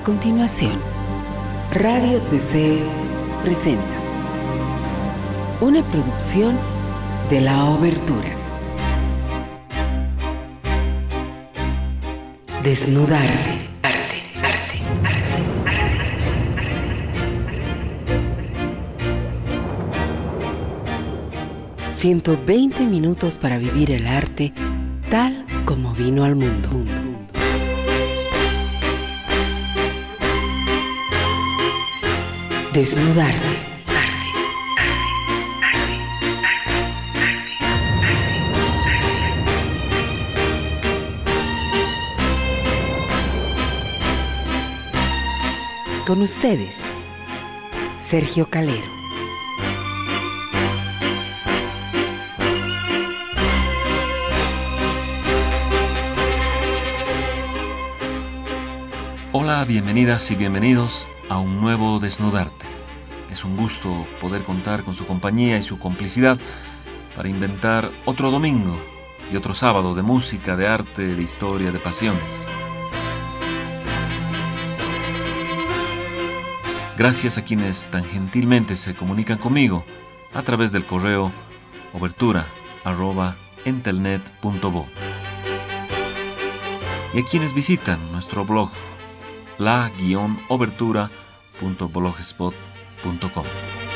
continuación, Radio DC presenta una producción de La Obertura. Desnudarte. 120 minutos para vivir el arte tal como vino al mundo. Desnudarte. Con ustedes, Sergio Calero. Hola, bienvenidas y bienvenidos a un nuevo Desnudarte. Es un gusto poder contar con su compañía y su complicidad para inventar otro domingo y otro sábado de música, de arte, de historia, de pasiones. Gracias a quienes tan gentilmente se comunican conmigo a través del correo obertura@entelnet.bo y a quienes visitan nuestro blog la-obertura.blogspot.com.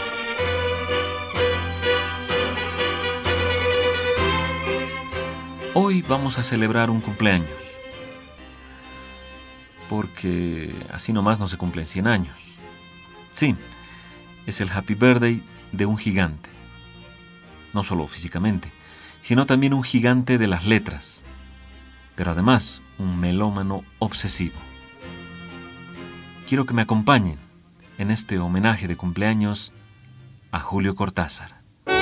Hoy vamos a celebrar un cumpleaños, porque así nomás no se cumplen 100 años. Sí, es el Happy Birthday de un gigante, no solo físicamente, sino también un gigante de las letras, pero además un melómano obsesivo. Quiero que me acompañen en este homenaje de cumpleaños a Julio Cortázar.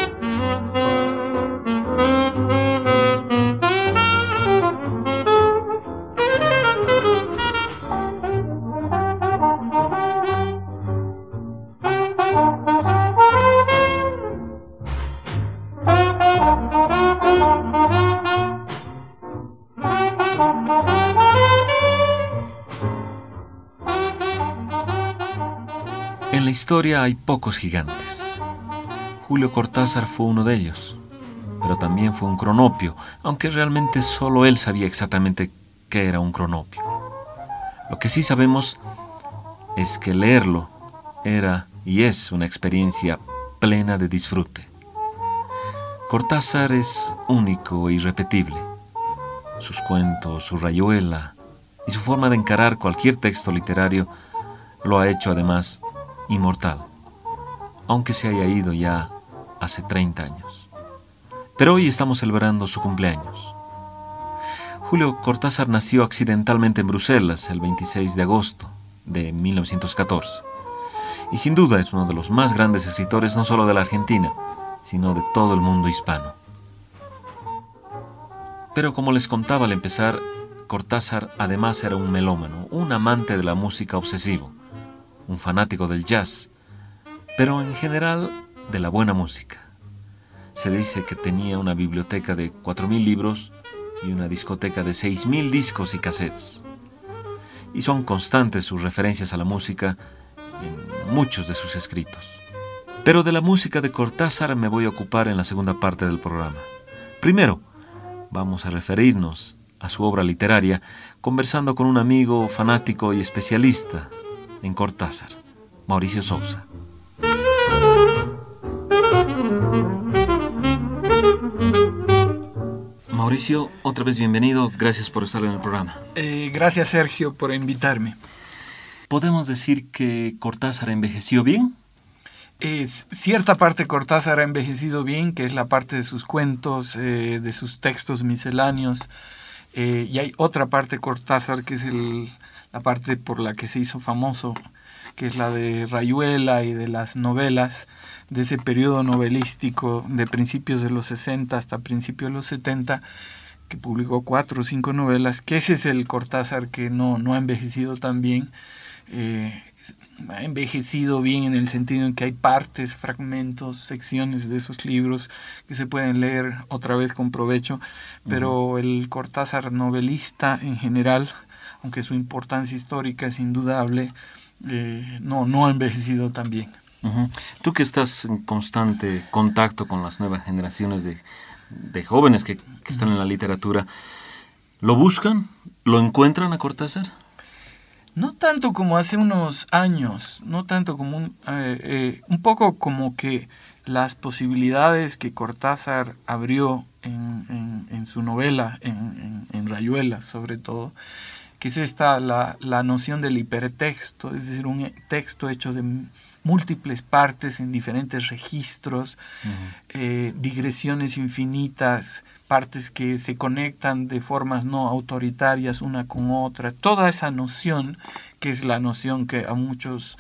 En la historia hay pocos gigantes. Julio Cortázar fue uno de ellos, pero también fue un cronopio, aunque realmente solo él sabía exactamente qué era un cronopio. Lo que sí sabemos es que leerlo era y es una experiencia plena de disfrute. Cortázar es único e irrepetible. Sus cuentos, su rayuela y su forma de encarar cualquier texto literario lo ha hecho además inmortal, aunque se haya ido ya hace 30 años. Pero hoy estamos celebrando su cumpleaños. Julio Cortázar nació accidentalmente en Bruselas el 26 de agosto de 1914. Y sin duda es uno de los más grandes escritores no solo de la Argentina, sino de todo el mundo hispano. Pero como les contaba al empezar, Cortázar además era un melómano, un amante de la música obsesivo, un fanático del jazz, pero en general de la buena música. Se dice que tenía una biblioteca de 4.000 libros y una discoteca de 6.000 discos y cassettes. Y son constantes sus referencias a la música en muchos de sus escritos. Pero de la música de Cortázar me voy a ocupar en la segunda parte del programa. Primero, vamos a referirnos a su obra literaria conversando con un amigo fanático y especialista en Cortázar, Mauricio Sousa. Mauricio, otra vez bienvenido, gracias por estar en el programa. Gracias, Sergio, por invitarme. ¿Podemos decir que Cortázar envejeció bien? Cierta parte de Cortázar ha envejecido bien, que es la parte de sus cuentos, de sus textos misceláneos, y hay otra parte de Cortázar que es la parte por la que se hizo famoso, que es la de Rayuela y de las novelas, de ese periodo novelístico de principios de los 60 hasta principios de los 70, que publicó 4 o 5 novelas, que ese es el Cortázar que no ha envejecido tan bien. Ha envejecido bien en el sentido en que hay partes, fragmentos, secciones de esos libros que se pueden leer otra vez con provecho, pero el Cortázar novelista en general aunque su importancia histórica es indudable, no ha envejecido tan bien. Uh-huh. Tú que estás en constante contacto con las nuevas generaciones de jóvenes que están en la literatura, ¿lo buscan? ¿Lo encuentran a Cortázar? No tanto como hace unos años, no tanto como un poco como que las posibilidades que Cortázar abrió en su novela, en Rayuela sobre todo, que es la noción del hipertexto, es decir, un texto hecho de múltiples partes en diferentes registros, digresiones infinitas, partes que se conectan de formas no autoritarias una con otra. Toda esa noción, que es la noción que a muchos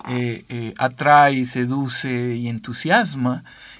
atrae, seduce y entusiasma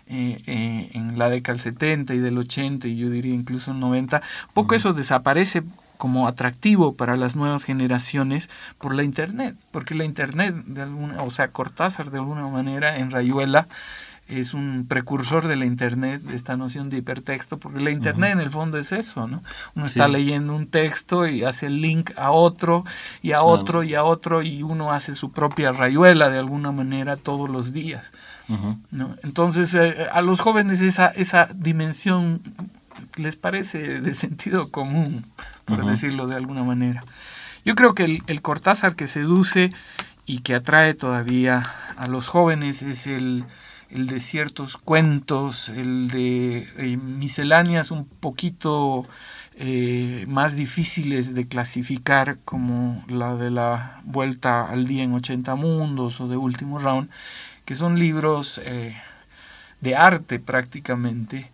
en la década del 70 y del 80 y yo diría incluso el 90, poco eso desaparece como atractivo para las nuevas generaciones por la internet, porque la internet Cortázar de alguna manera en Rayuela es un precursor de la internet, de esta noción de hipertexto, porque la internet en el fondo es eso, ¿no? Uno está leyendo un texto y hace el link a otro y a otro y a otro y uno hace su propia Rayuela de alguna manera todos los días, ¿no? Entonces a los jóvenes esa dimensión les parece de sentido común, por decirlo de alguna manera. Yo creo que el Cortázar que seduce y que atrae todavía a los jóvenes es el de ciertos cuentos, el de misceláneas un poquito más difíciles de clasificar, como la de la Vuelta al Día en 80 Mundos o de Último Round, que son libros de arte prácticamente,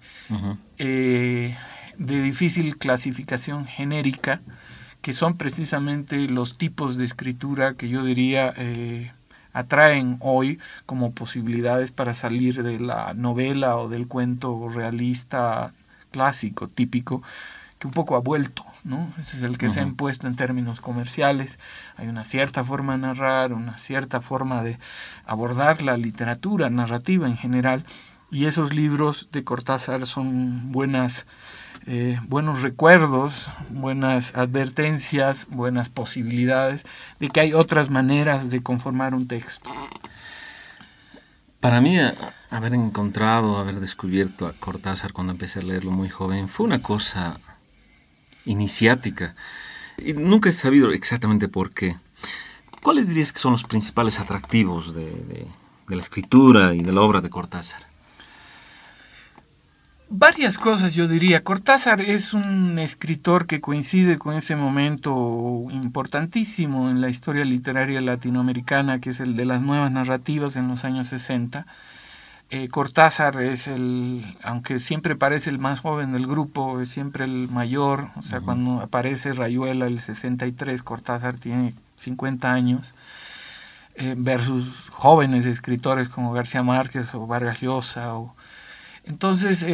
de difícil clasificación genérica, que son precisamente los tipos de escritura que yo diría atraen hoy como posibilidades para salir de la novela o del cuento realista clásico, típico, que un poco ha vuelto, ¿no? Ese es el que se ha impuesto en términos comerciales. Hay una cierta forma de narrar, una cierta forma de abordar la literatura narrativa en general, y esos libros de Cortázar son buenos recuerdos, buenas advertencias, buenas posibilidades de que hay otras maneras de conformar un texto. Para mí, haber descubierto a Cortázar cuando empecé a leerlo muy joven fue una cosa iniciática y nunca he sabido exactamente por qué. ¿Cuáles dirías que son los principales atractivos de la escritura y de la obra de Cortázar? Varias cosas yo diría. Cortázar es un escritor que coincide con ese momento importantísimo en la historia literaria latinoamericana, que es el de las nuevas narrativas en los años 60. Cortázar es aunque siempre parece el más joven del grupo, es siempre el mayor. O sea, cuando aparece Rayuela el 63, Cortázar tiene 50 años, versus jóvenes escritores como García Márquez o Vargas Llosa entonces,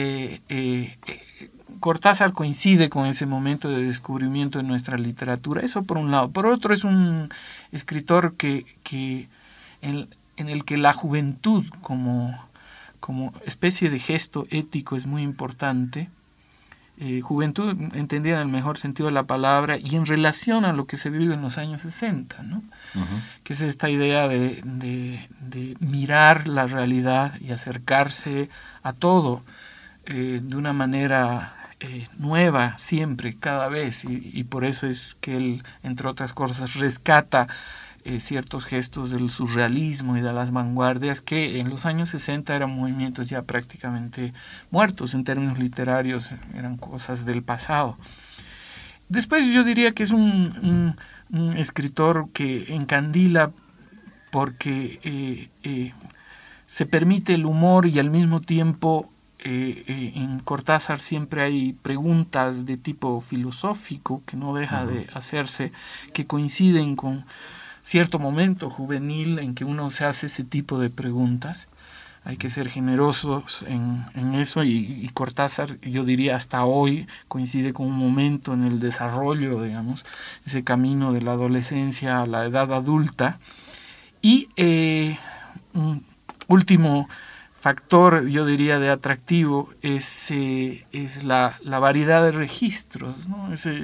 Cortázar coincide con ese momento de descubrimiento de nuestra literatura. Eso por un lado. Por otro, es un escritor en el que la juventud como especie de gesto ético es muy importante. Juventud entendida en el mejor sentido de la palabra y en relación a lo que se vive en los años 60, ¿no? Que es esta idea de mirar la realidad y acercarse a todo de una manera nueva siempre, cada vez, y por eso es que él, entre otras cosas, rescata ciertos gestos del surrealismo y de las vanguardias que en los años 60 eran movimientos ya prácticamente muertos en términos literarios, eran cosas del pasado. Después yo diría que es un escritor que encandila porque se permite el humor y al mismo tiempo en Cortázar siempre hay preguntas de tipo filosófico que no deja de hacerse, que coinciden con cierto momento juvenil en que uno se hace ese tipo de preguntas. Hay que ser generosos en eso y Cortázar, yo diría hasta hoy, coincide con un momento en el desarrollo, digamos, ese camino de la adolescencia a la edad adulta. Y un último factor, yo diría, de atractivo es la variedad de registros, ¿no?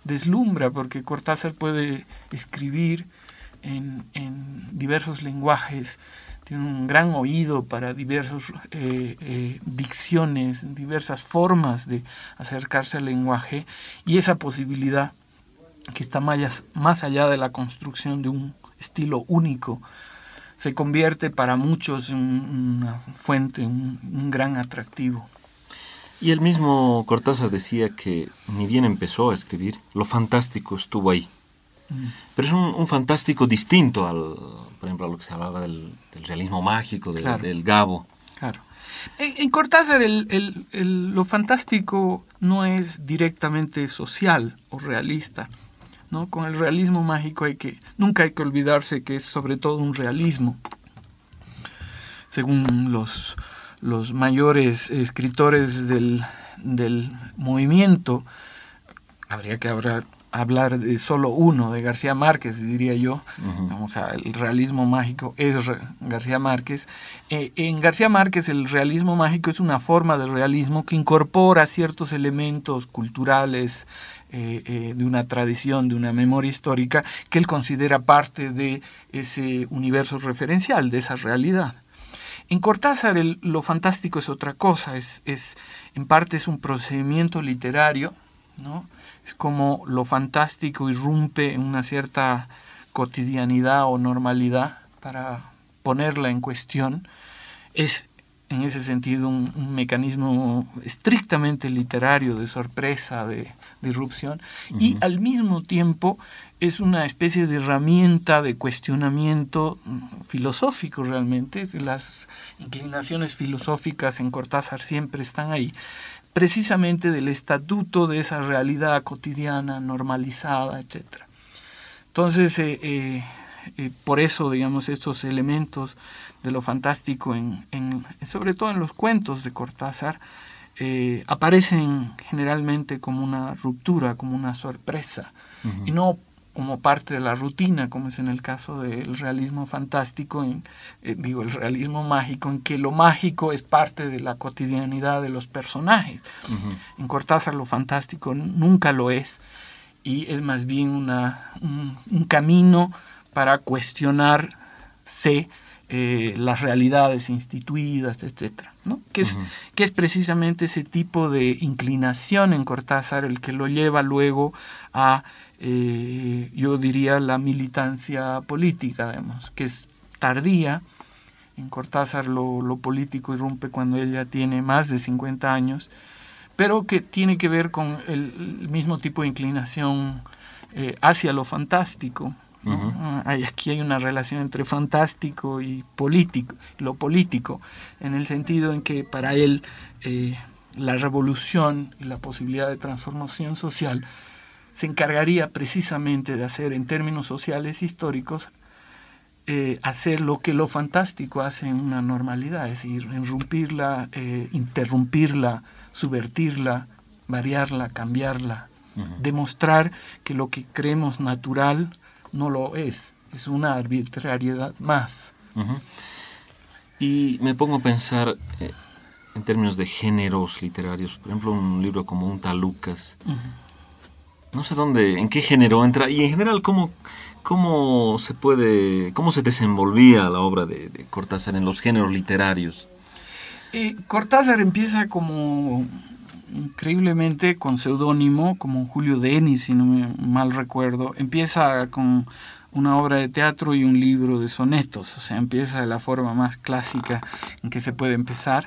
deslumbra, porque Cortázar puede escribir en diversos lenguajes, tiene un gran oído para diversas dicciones, diversas formas de acercarse al lenguaje, y esa posibilidad que está más allá de la construcción de un estilo único, se convierte para muchos en una fuente, un gran atractivo. Y el mismo Cortázar decía que ni bien empezó a escribir, lo fantástico estuvo ahí. Pero es un fantástico distinto por ejemplo, a lo que se hablaba del realismo mágico, Claro. del Gabo. Claro. En Cortázar lo fantástico no es directamente social o realista, ¿no? Con el realismo mágico nunca hay que olvidarse que es sobre todo un realismo. Según los mayores escritores del movimiento, habría que hablar de solo uno, de García Márquez, diría yo. O sea, el realismo mágico es García Márquez. En García Márquez el realismo mágico es una forma de realismo que incorpora ciertos elementos culturales, de una tradición, de una memoria histórica, que él considera parte de ese universo referencial, de esa realidad. En Cortázar lo fantástico es otra cosa, en parte es un procedimiento literario, ¿no? Es como lo fantástico irrumpe en una cierta cotidianidad o normalidad para ponerla en cuestión. Es en ese sentido un mecanismo estrictamente literario de sorpresa, de irrupción, y al mismo tiempo es una especie de herramienta de cuestionamiento filosófico realmente. Las inclinaciones filosóficas en Cortázar siempre están ahí, precisamente del estatuto de esa realidad cotidiana, normalizada, etc. Entonces, por eso, digamos, estos elementos de lo fantástico, sobre todo en los cuentos de Cortázar, aparecen generalmente como una ruptura, como una sorpresa, y no como parte de la rutina, como es en el caso del realismo fantástico, el realismo mágico, en que lo mágico es parte de la cotidianidad de los personajes. En Cortázar lo fantástico nunca lo es, y es más bien un camino para cuestionarse las realidades instituidas, etcétera, ¿no? Que es precisamente ese tipo de inclinación en Cortázar el que lo lleva luego a, yo diría, la militancia política, digamos, que es tardía. En Cortázar lo político irrumpe cuando ella tiene más de 50 años, pero que tiene que ver con el mismo tipo de inclinación hacia lo fantástico, ¿no? Aquí hay una relación entre fantástico y político, lo político, en el sentido en que para él la revolución y la posibilidad de transformación social se encargaría precisamente de hacer, en términos sociales históricos, hacer lo que lo fantástico hace en una normalidad, es decir, irrumpirla, interrumpirla, subvertirla, variarla, cambiarla, demostrar que lo que creemos natural no lo es una arbitrariedad más. Y me pongo a pensar en términos de géneros literarios, por ejemplo, un libro como Un tal Lucas. No sé en qué género entra, y en general cómo se desenvolvía la obra de Cortázar en los géneros literarios. Cortázar empieza como increíblemente con seudónimo, como Julio Denis, si no me mal recuerdo. Empieza con una obra de teatro y un libro de sonetos, o sea, empieza de la forma más clásica en que se puede empezar.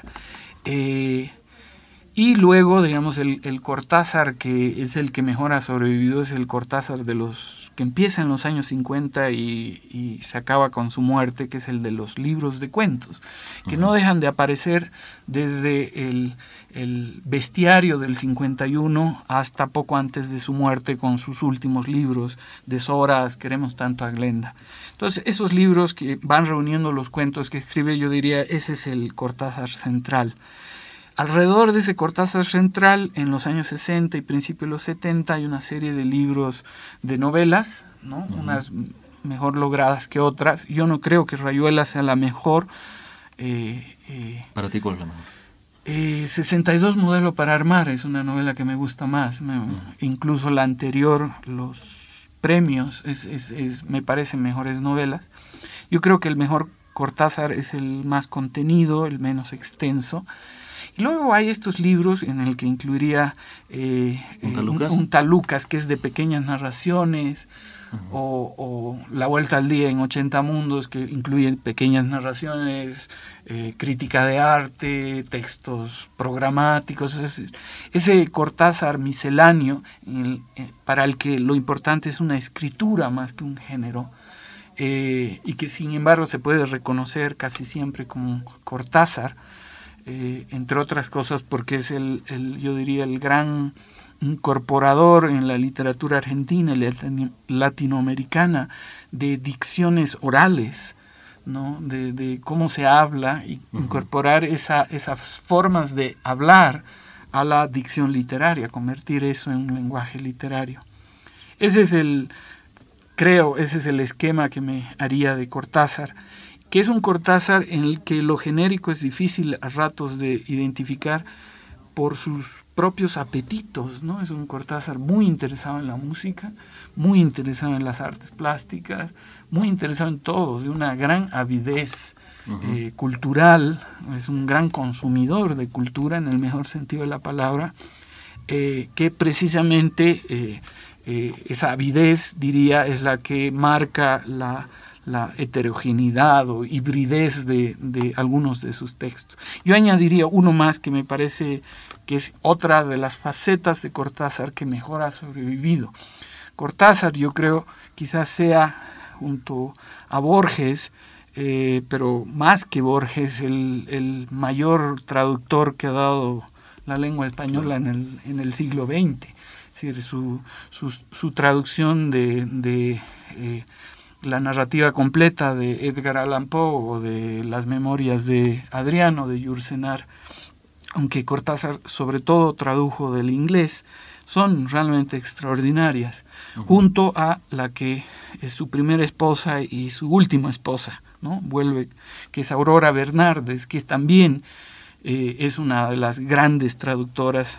Y luego, digamos, el Cortázar que es el que mejor ha sobrevivido es el Cortázar de los que empieza en los años 50 y se acaba con su muerte, que es el de los libros de cuentos, que no dejan de aparecer desde el bestiario del 51 hasta poco antes de su muerte, con sus últimos libros, Deshoras, Queremos tanto a Glenda. Entonces, esos libros que van reuniendo los cuentos que escribe, yo diría, ese es el Cortázar central. Alrededor de ese Cortázar central, en los años 60 y principios de los 70, hay una serie de libros de novelas, ¿no? Unas mejor logradas que otras. Yo no creo que Rayuela sea la mejor. ¿Para ti cuál es la mejor? 62 modelo para armar es una novela que me gusta más. Incluso la anterior, los premios, me parecen mejores novelas. Yo creo que el mejor Cortázar es el más contenido, el menos extenso. Y luego hay estos libros en el que incluiría un Talucas, que es de pequeñas narraciones, o La Vuelta al Día en 80 Mundos, que incluye pequeñas narraciones, crítica de arte, textos programáticos. Ese Cortázar misceláneo, para el que lo importante es una escritura más que un género, y que sin embargo se puede reconocer casi siempre como Cortázar, entre otras cosas porque es yo diría el gran incorporador en la literatura argentina y latinoamericana de dicciones orales, ¿no? De cómo se habla, y incorporar esas formas de hablar a la dicción literaria, convertir eso en un lenguaje literario. Ese es el esquema que me haría de Cortázar, que es un Cortázar en el que lo genérico es difícil a ratos de identificar por sus propios apetitos, ¿no? Es un Cortázar muy interesado en la música, muy interesado en las artes plásticas, muy interesado en todo, de una gran avidez cultural, es un gran consumidor de cultura en el mejor sentido de la palabra, que precisamente esa avidez, diría, es la que marca la heterogeneidad o hibridez de algunos de sus textos. Yo añadiría uno más que me parece que es otra de las facetas de Cortázar que mejor ha sobrevivido. Cortázar, yo creo, quizás sea, junto a Borges, pero más que Borges, el mayor traductor que ha dado la lengua española en el siglo XX. Es decir, su traducción de la narrativa completa de Edgar Allan Poe o de las memorias de Adriano de Yourcenar, aunque Cortázar sobre todo tradujo del inglés, son realmente extraordinarias, junto a la que es su primera esposa y su última esposa, ¿no? Que es Aurora Bernardes, que también es una de las grandes traductoras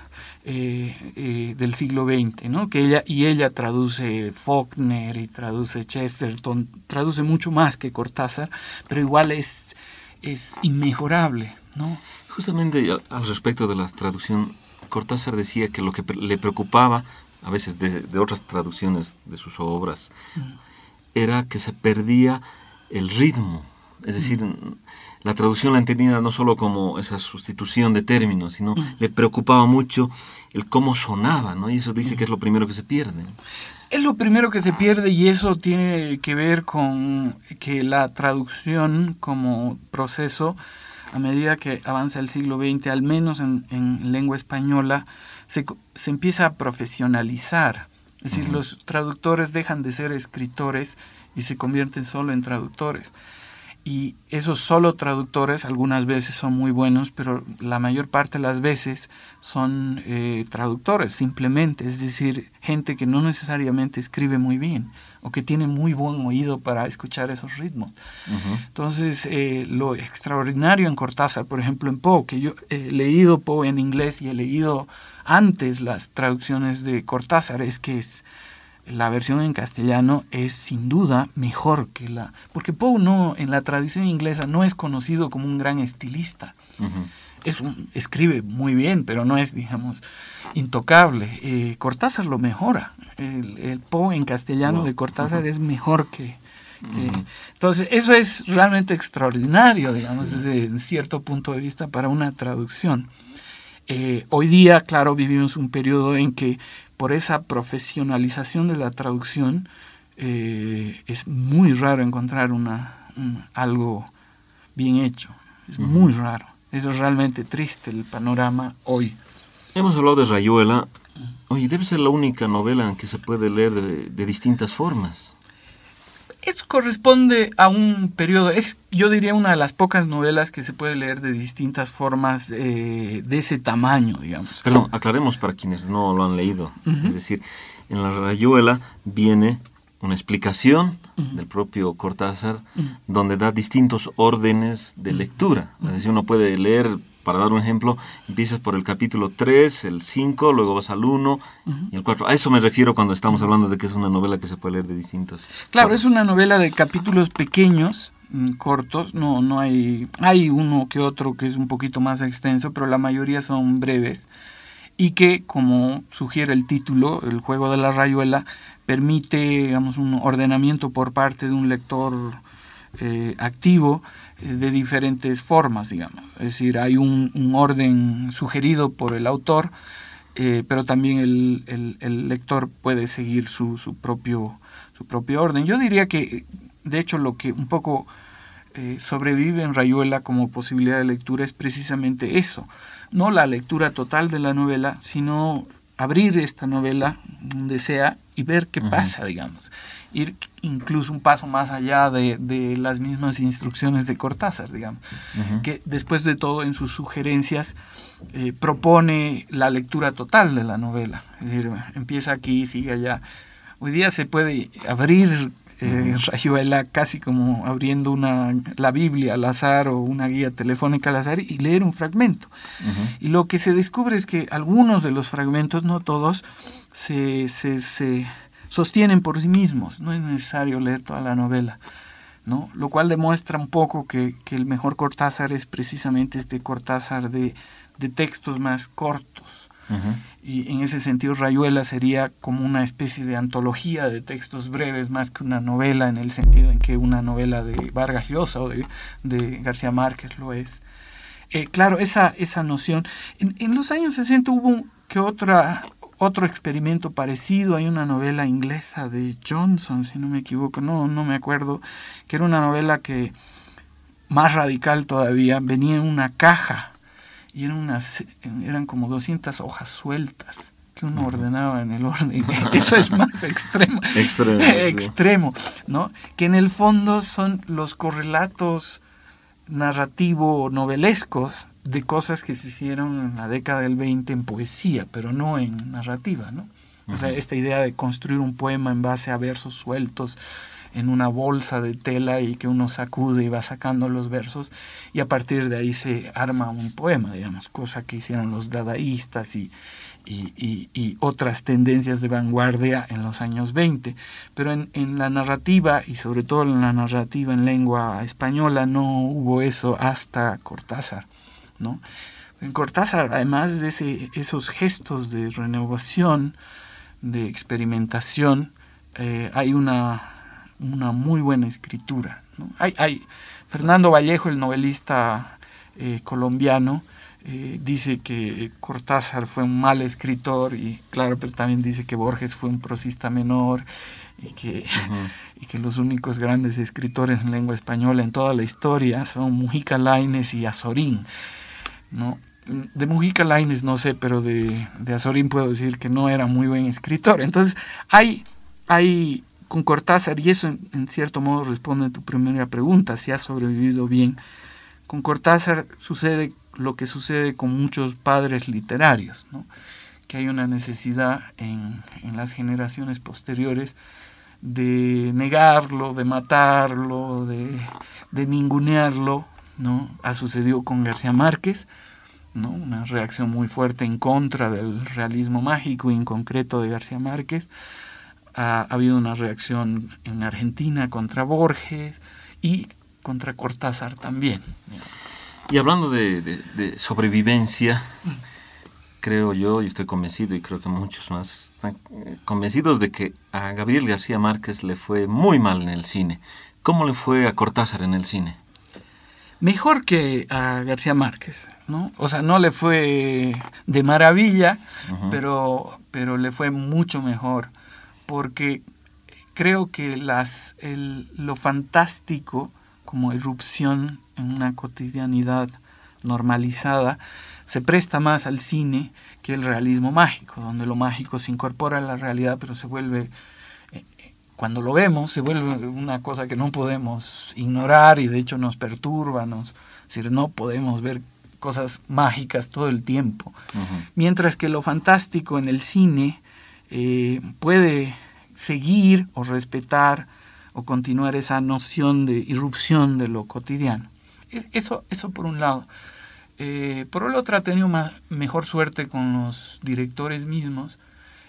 del siglo XX, ¿no? Ella traduce Faulkner y traduce Chesterton, traduce mucho más que Cortázar, pero igual es inmejorable, ¿no? Justamente al respecto de la traducción, Cortázar decía que lo que le preocupaba a veces de otras traducciones de sus obras era que se perdía el ritmo, es decir, la traducción la entendía no solo como esa sustitución de términos, sino le preocupaba mucho el cómo sonaba, ¿no? Y eso dice que es lo primero que se pierde. Es lo primero que se pierde, y eso tiene que ver con que la traducción como proceso, a medida que avanza el siglo XX, al menos en lengua española, se empieza a profesionalizar. Es decir, los traductores dejan de ser escritores y se convierten solo en traductores. Y esos solo traductores algunas veces son muy buenos, pero la mayor parte de las veces son traductores simplemente, es decir, gente que no necesariamente escribe muy bien o que tiene muy buen oído para escuchar esos ritmos. Entonces, lo extraordinario en Cortázar, por ejemplo en Poe, que yo he leído Poe en inglés y he leído antes las traducciones de Cortázar, es que la versión en castellano es sin duda mejor que porque Poe en la tradición inglesa no es conocido como un gran estilista. Escribe muy bien, pero no es, digamos, intocable. Cortázar lo mejora. El Poe en castellano de Cortázar es mejor que... Entonces, eso es realmente extraordinario, digamos, desde cierto punto de vista para una traducción. Hoy día, claro, vivimos un periodo en que por esa profesionalización de la traducción es muy raro encontrar algo bien hecho. Es muy raro. Eso es realmente triste el panorama hoy. Hemos hablado de Rayuela. Oye, debe ser la única novela en que se puede leer de distintas formas. Eso corresponde a un periodo, yo diría una de las pocas novelas que se puede leer de distintas formas de ese tamaño, digamos. Perdón, aclaremos para quienes no lo han leído. Es decir, en la Rayuela viene una explicación del propio Cortázar donde da distintos órdenes de lectura. Es decir, uno puede leer para dar un ejemplo, empiezas por el capítulo 3, el 5, luego vas al 1 y el 4. A eso me refiero cuando estamos hablando de que es una novela que se puede leer de distintos. Claro, es una novela de capítulos pequeños, cortos, no hay uno que otro que es un poquito más extenso, pero la mayoría son breves y que, como sugiere el título, El juego de la rayuela, permite, digamos, un ordenamiento por parte de un lector activo de diferentes formas, digamos. Es decir, hay un orden sugerido por el autor, pero también el lector puede seguir su propio orden. Yo diría que, de hecho, lo que un poco sobrevive en Rayuela como posibilidad de lectura es precisamente eso. No la lectura total de la novela, sino abrir esta novela donde sea y ver qué pasa, digamos. Ir incluso un paso más allá de las mismas instrucciones de Cortázar, digamos. Que después de todo, en sus sugerencias, propone la lectura total de la novela. Es decir, empieza aquí, sigue allá. Hoy día se puede abrir Rayuela casi como abriendo la Biblia al azar o una guía telefónica al azar y leer un fragmento. Y lo que se descubre es que algunos de los fragmentos, no todos, se sostienen por sí mismos. No es necesario leer toda la novela, ¿no? Lo cual demuestra un poco que el mejor Cortázar es precisamente este Cortázar de textos más cortos. Y en ese sentido Rayuela sería como una especie de antología de textos breves más que una novela, en el sentido en que una novela de Vargas Llosa o de García Márquez lo es. Claro, esa noción. En los años 60 hubo otro experimento parecido. Hay una novela inglesa de Johnson, si no me equivoco, no me acuerdo, que era una novela que, más radical todavía, venía en una caja. Y eran como 200 hojas sueltas que uno ordenaba en el orden. Eso es más extremo. Extremo, ¿no? Que en el fondo son los correlatos narrativo-novelescos de cosas que se hicieron en la década del 20 en poesía, pero no en narrativa, ¿no? O sea, esta idea de construir un poema en base a versos sueltos en una bolsa de tela y que uno sacude y va sacando los versos y a partir de ahí se arma un poema, digamos, cosa que hicieron los dadaístas y otras tendencias de vanguardia en los años 20. Pero en la narrativa, y sobre todo en la narrativa en lengua española, no hubo eso hasta Cortázar, ¿no? En Cortázar, además de esos gestos de renovación, de experimentación, hay una muy buena escritura, ¿no? Hay Fernando Vallejo, el novelista colombiano, dice que Cortázar fue un mal escritor, y claro, pero también dice que Borges fue un prosista menor y que los únicos grandes escritores en lengua española en toda la historia son Mujica Lainez y Azorín, ¿no? De Mujica Lainez no sé, pero de Azorín puedo decir que no era muy buen escritor. Entonces hay con Cortázar, y eso en cierto modo responde a tu primera pregunta, si ha sobrevivido bien. Con Cortázar sucede lo que sucede con muchos padres literarios, ¿no? Que hay una necesidad en las generaciones posteriores de negarlo, de matarlo, de ningunearlo, ¿no? Ha sucedido con García Márquez, ¿no? Una reacción muy fuerte en contra del realismo mágico y en concreto de García Márquez. Ha habido una reacción en Argentina contra Borges y contra Cortázar también. Y hablando de sobrevivencia, creo yo, y estoy convencido, y creo que muchos más están convencidos de que a Gabriel García Márquez le fue muy mal en el cine. ¿Cómo le fue a Cortázar en el cine? Mejor que a García Márquez, ¿no? O sea, no le fue de maravilla, pero le fue mucho mejor, porque creo que lo fantástico como irrupción en una cotidianidad normalizada se presta más al cine que el realismo mágico, donde lo mágico se incorpora a la realidad, pero se vuelve, cuando lo vemos, se vuelve una cosa que no podemos ignorar y de hecho nos perturba, es decir, no podemos ver cosas mágicas todo el tiempo. Mientras que lo fantástico en el cine puede seguir o respetar o continuar esa noción de irrupción de lo cotidiano. Eso por un lado. Por el otro ha tenido mejor suerte con los directores mismos.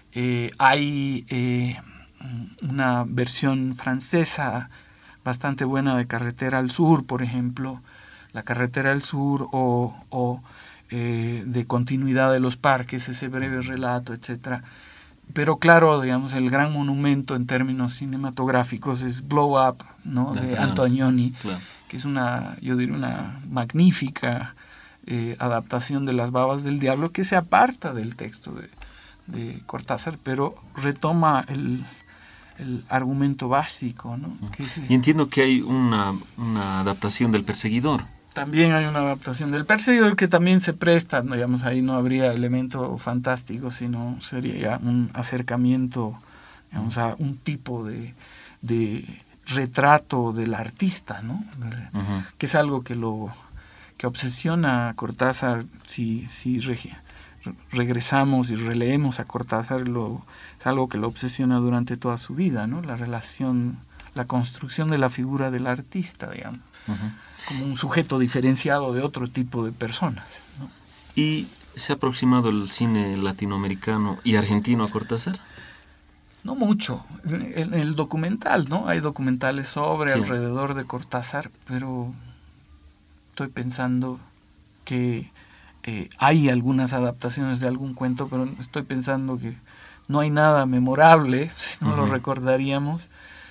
Hay una versión francesa bastante buena de Carretera al Sur, por ejemplo, La Carretera al Sur, o de Continuidad de los Parques, ese breve relato, etcétera. Pero claro, digamos, el gran monumento en términos cinematográficos es Blow Up, ¿no? De Antonioni, claro, que es yo diría, una magnífica adaptación de Las Babas del Diablo, que se aparta del texto de Cortázar, pero retoma el argumento básico, ¿no? Y entiendo que hay una adaptación del Perseguidor. También hay una adaptación del Perseguidor que también se presta, digamos, ahí no habría elemento fantástico, sino sería un acercamiento, digamos, a un tipo de retrato del artista, ¿no? Que es algo que obsesiona a Cortázar. Si regresamos y releemos a Cortázar, es algo que lo obsesiona durante toda su vida, ¿no? La relación, la construcción de la figura del artista, digamos. Como un sujeto diferenciado de otro tipo de personas, ¿no? ¿Y se ha aproximado el cine latinoamericano y argentino a Cortázar? No mucho. En el documental, ¿no? Hay documentales alrededor de Cortázar, pero estoy pensando que hay algunas adaptaciones de algún cuento, pero estoy pensando que no hay nada memorable, si no lo recordaríamos,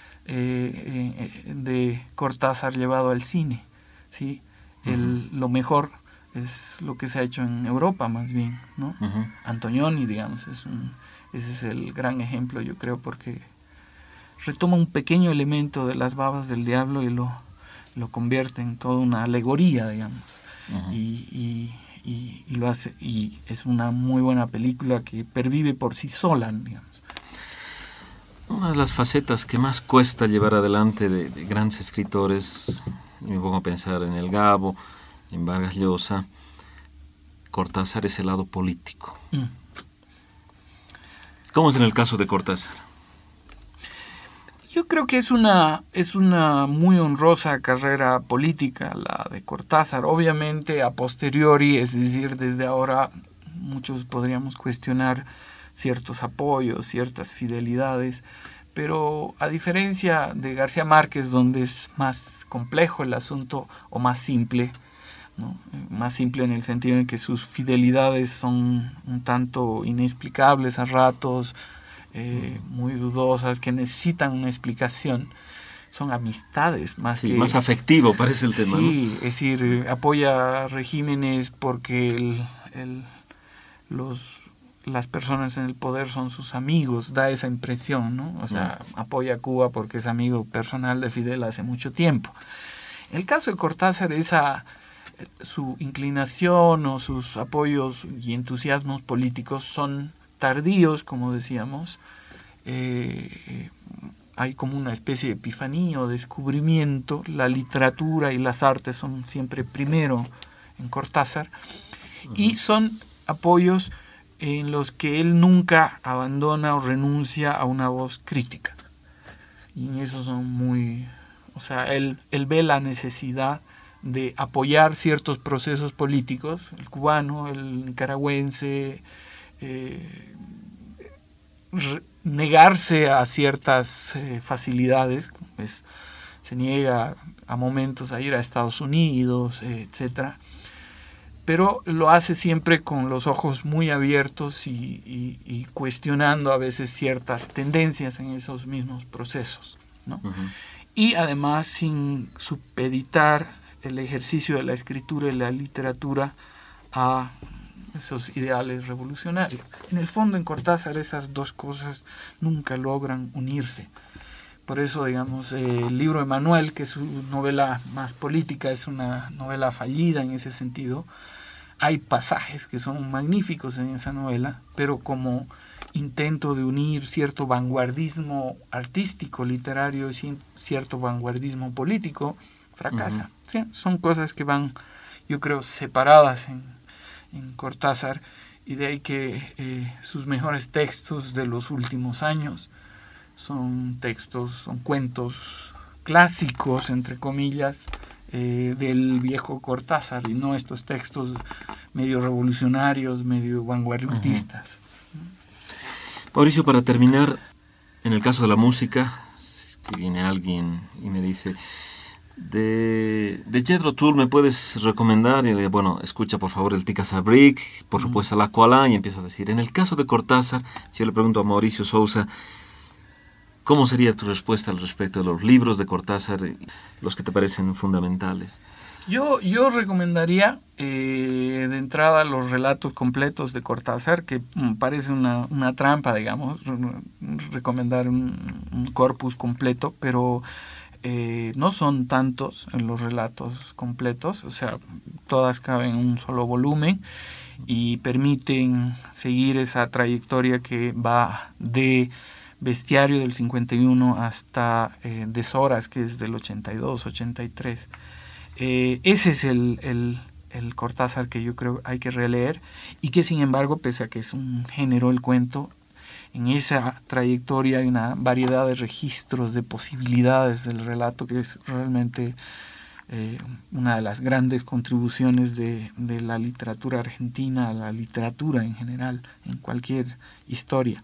de Cortázar llevado al cine, ¿sí? Lo mejor es lo que se ha hecho en Europa, más bien, ¿no? Antonioni, digamos, ese es el gran ejemplo, yo creo, porque retoma un pequeño elemento de Las Babas del Diablo y lo convierte en toda una alegoría, digamos, y lo hace, y es una muy buena película que pervive por sí sola, digamos. Una de las facetas que más cuesta llevar adelante de grandes escritores, y me pongo a pensar en El Gabo, en Vargas Llosa, Cortázar, es el lado político. ¿Cómo es en el caso de Cortázar? Yo creo que es una muy honrosa carrera política la de Cortázar. Obviamente a posteriori, es decir, desde ahora muchos podríamos cuestionar ciertos apoyos, ciertas fidelidades, pero a diferencia de García Márquez, donde es más complejo el asunto o más simple, ¿no? Más simple en el sentido en que sus fidelidades son un tanto inexplicables a ratos, muy dudosas, que necesitan una explicación. Son amistades más que... más afectivo parece el tema, sí, ¿no? Es decir, apoya regímenes porque las personas en el poder son sus amigos, da esa impresión, ¿no? O sea, apoya a Cuba porque es amigo personal de Fidel hace mucho tiempo. En el caso de Cortázar, su inclinación o sus apoyos y entusiasmos políticos son tardíos, como decíamos. Hay como una especie de epifanía o descubrimiento. La literatura y las artes son siempre primero en Cortázar, y son apoyos en los que él nunca abandona o renuncia a una voz crítica. Y en eso son muy... O sea, él ve la necesidad de apoyar ciertos procesos políticos, el cubano, el nicaragüense, negarse a ciertas facilidades, pues, se niega a momentos a ir a Estados Unidos, etcétera, pero lo hace siempre con los ojos muy abiertos y cuestionando a veces ciertas tendencias en esos mismos procesos, ¿no? Y además sin supeditar el ejercicio de la escritura y la literatura a esos ideales revolucionarios. En el fondo, en Cortázar, esas dos cosas nunca logran unirse. Por eso, digamos, el libro de Manuel, que es su novela más política, es una novela fallida en ese sentido. Hay pasajes que son magníficos en esa novela, pero como intento de unir cierto vanguardismo artístico, literario, y cierto vanguardismo político, fracasa. ¿Sí? Son cosas que van, yo creo, separadas en Cortázar, y de ahí que sus mejores textos de los últimos años son cuentos clásicos, entre comillas, del viejo Cortázar y no estos textos medio revolucionarios, medio vanguardistas. Mauricio, para terminar, en el caso de la música, si viene alguien y me dice, de Jethro Tull me puedes recomendar, y bueno, escucha por favor el Tika Sabrik, por supuesto la Koala, y empieza a decir, en el caso de Cortázar, si yo le pregunto a Mauricio Sousa, ¿cómo sería tu respuesta al respecto de los libros de Cortázar, los que te parecen fundamentales? Yo recomendaría de entrada los relatos completos de Cortázar, que parece una trampa, digamos, recomendar un corpus completo, pero no son tantos en los relatos completos, o sea, todas caben en un solo volumen y permiten seguir esa trayectoria que va de Bestiario del 51 hasta Deshoras, que es del 82, 83. Ese es el Cortázar que yo creo hay que releer y que sin embargo, pese a que es un género el cuento, en esa trayectoria hay una variedad de registros, de posibilidades del relato que es realmente una de las grandes contribuciones de la literatura argentina, a la literatura en general, en cualquier historia.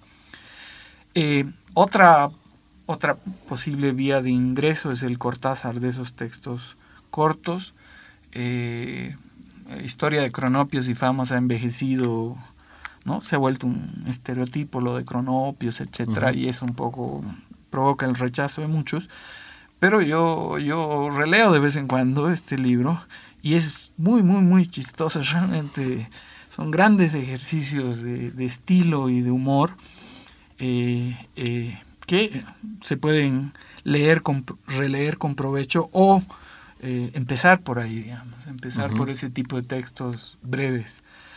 Otra posible vía de ingreso es el Cortázar de esos textos cortos. Historia de Cronopios y Famas ha envejecido, ¿no? Se ha vuelto un estereotipo lo de Cronopios, etcétera, y eso un poco provoca el rechazo de muchos. Pero yo releo de vez en cuando este libro y es muy, muy, muy chistoso. Realmente son grandes ejercicios de estilo y de humor que se pueden releer con provecho o empezar por ahí, digamos, por ese tipo de textos breves.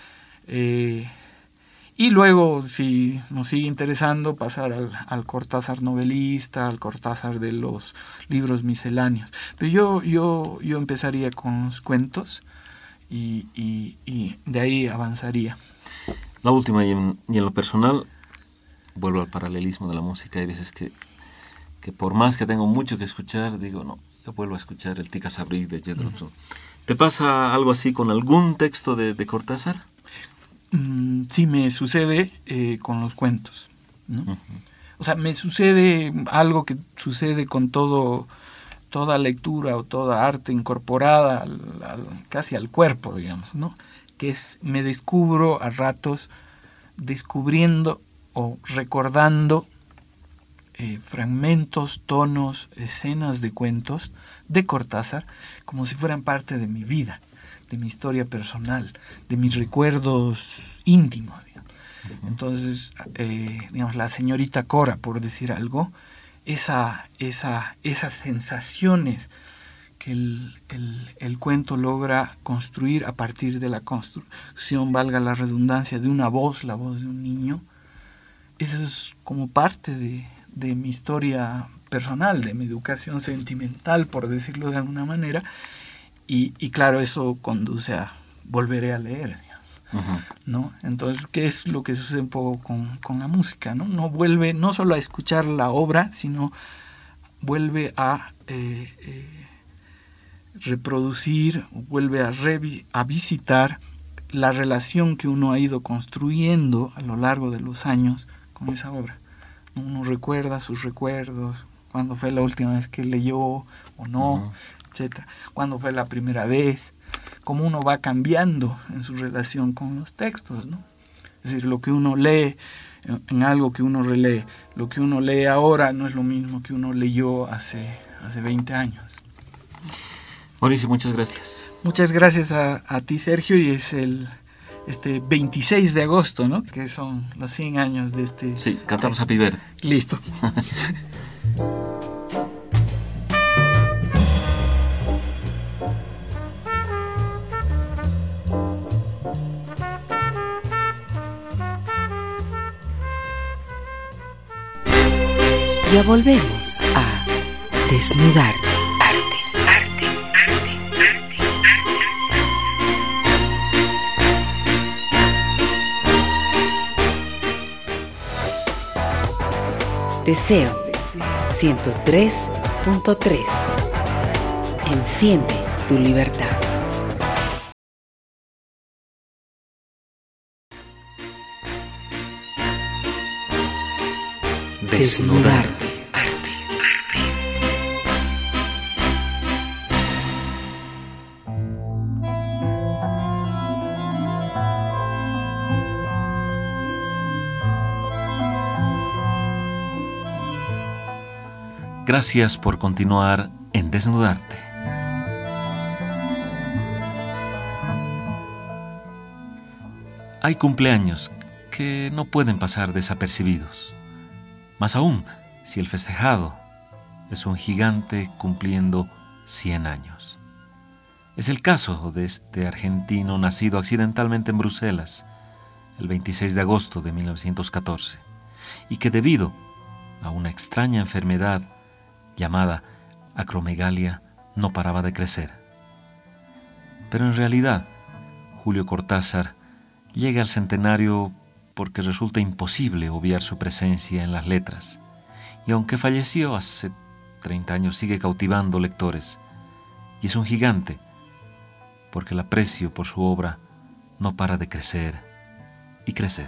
Y luego, si nos sigue interesando, pasar al Cortázar novelista, al Cortázar de los libros misceláneos. Pero yo empezaría con los cuentos y de ahí avanzaría. La última, y en lo personal, vuelvo al paralelismo de la música. Hay veces que por más que tengo mucho que escuchar, digo, no, yo vuelvo a escuchar el Tika Sabrik de Jethro Tull. ¿Te pasa algo así con algún texto de Cortázar? Sí, me sucede con los cuentos, ¿no? O sea, me sucede algo que sucede con toda lectura o toda arte incorporada casi al cuerpo, digamos, ¿no? Que es, me descubro a ratos descubriendo o recordando fragmentos, tonos, escenas de cuentos de Cortázar como si fueran parte de mi vida, de mi historia personal, de mis recuerdos íntimos, digamos. Entonces, digamos, la señorita Cora, por decir algo, esas sensaciones que el cuento logra construir a partir de la construcción, valga la redundancia, de una voz, la voz de un niño, eso es como parte de mi historia personal, de mi educación sentimental, por decirlo de alguna manera, y claro, eso conduce a volveré a leer, digamos, ¿no? Entonces, ¿qué es lo que sucede un poco con la música, ¿no? No vuelve no solo a escuchar la obra, sino vuelve a reproducir, vuelve a visitar la relación que uno ha ido construyendo a lo largo de los años con esa obra. Uno recuerda sus recuerdos, cuándo fue la última vez que leyó o no, etcétera. Cuándo fue la primera vez, cómo uno va cambiando en su relación con los textos, ¿no? Es decir, lo que uno lee en algo que uno relee, lo que uno lee ahora no es lo mismo que uno leyó hace 20 años. Mauricio, muchas gracias. Muchas gracias a ti, Sergio, y es este 26 de agosto, ¿no? Que son los 100 años de este... Sí, cantamos Happy Birthday. Listo. Ya volvemos a Desnudarte. Deseo 103.3. Enciende tu libertad. Desnudarte. Gracias por continuar en Desnudarte. Hay cumpleaños que no pueden pasar desapercibidos. Más aún, si el festejado es un gigante cumpliendo 100 años. Es el caso de este argentino nacido accidentalmente en Bruselas el 26 de agosto de 1914 y que debido a una extraña enfermedad llamada acromegalia no paraba de crecer. Pero en realidad, Julio Cortázar llega al centenario porque resulta imposible obviar su presencia en las letras, y aunque falleció hace 30 años sigue cautivando lectores, y es un gigante porque el aprecio por su obra no para de crecer y crecer.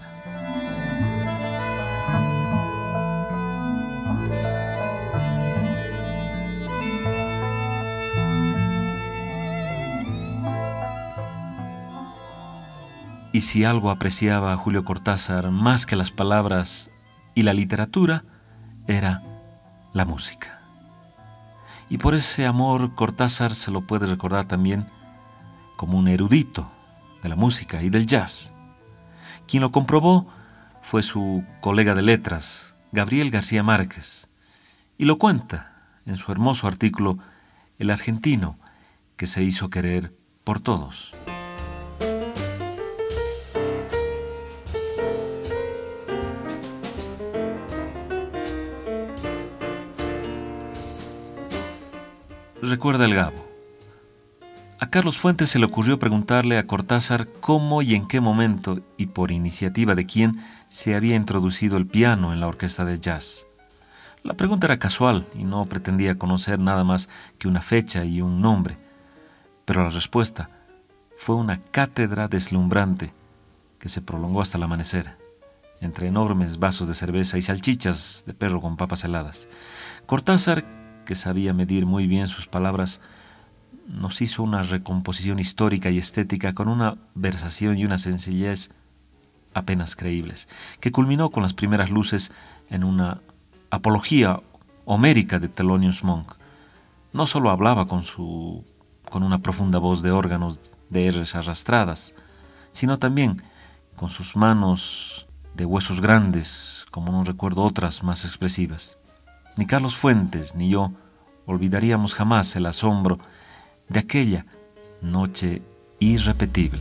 Y si algo apreciaba a Julio Cortázar más que las palabras y la literatura, era la música. Y por ese amor Cortázar se lo puede recordar también como un erudito de la música y del jazz. Quien lo comprobó fue su colega de letras, Gabriel García Márquez, y lo cuenta en su hermoso artículo El argentino que se hizo querer por todos. Recuerda el Gabo. A Carlos Fuentes se le ocurrió preguntarle a Cortázar cómo y en qué momento y por iniciativa de quién se había introducido el piano en la orquesta de jazz. La pregunta era casual y no pretendía conocer nada más que una fecha y un nombre, pero la respuesta fue una cátedra deslumbrante que se prolongó hasta el amanecer, entre enormes vasos de cerveza y salchichas de perro con papas heladas. Cortázar, que sabía medir muy bien sus palabras, nos hizo una recomposición histórica y estética con una versación y una sencillez apenas creíbles, que culminó con las primeras luces en una apología homérica de Thelonious Monk. No solo hablaba con una profunda voz de órganos de R's arrastradas, sino también con sus manos de huesos grandes, como no recuerdo otras más expresivas. Ni Carlos Fuentes ni yo olvidaríamos jamás el asombro de aquella noche irrepetible.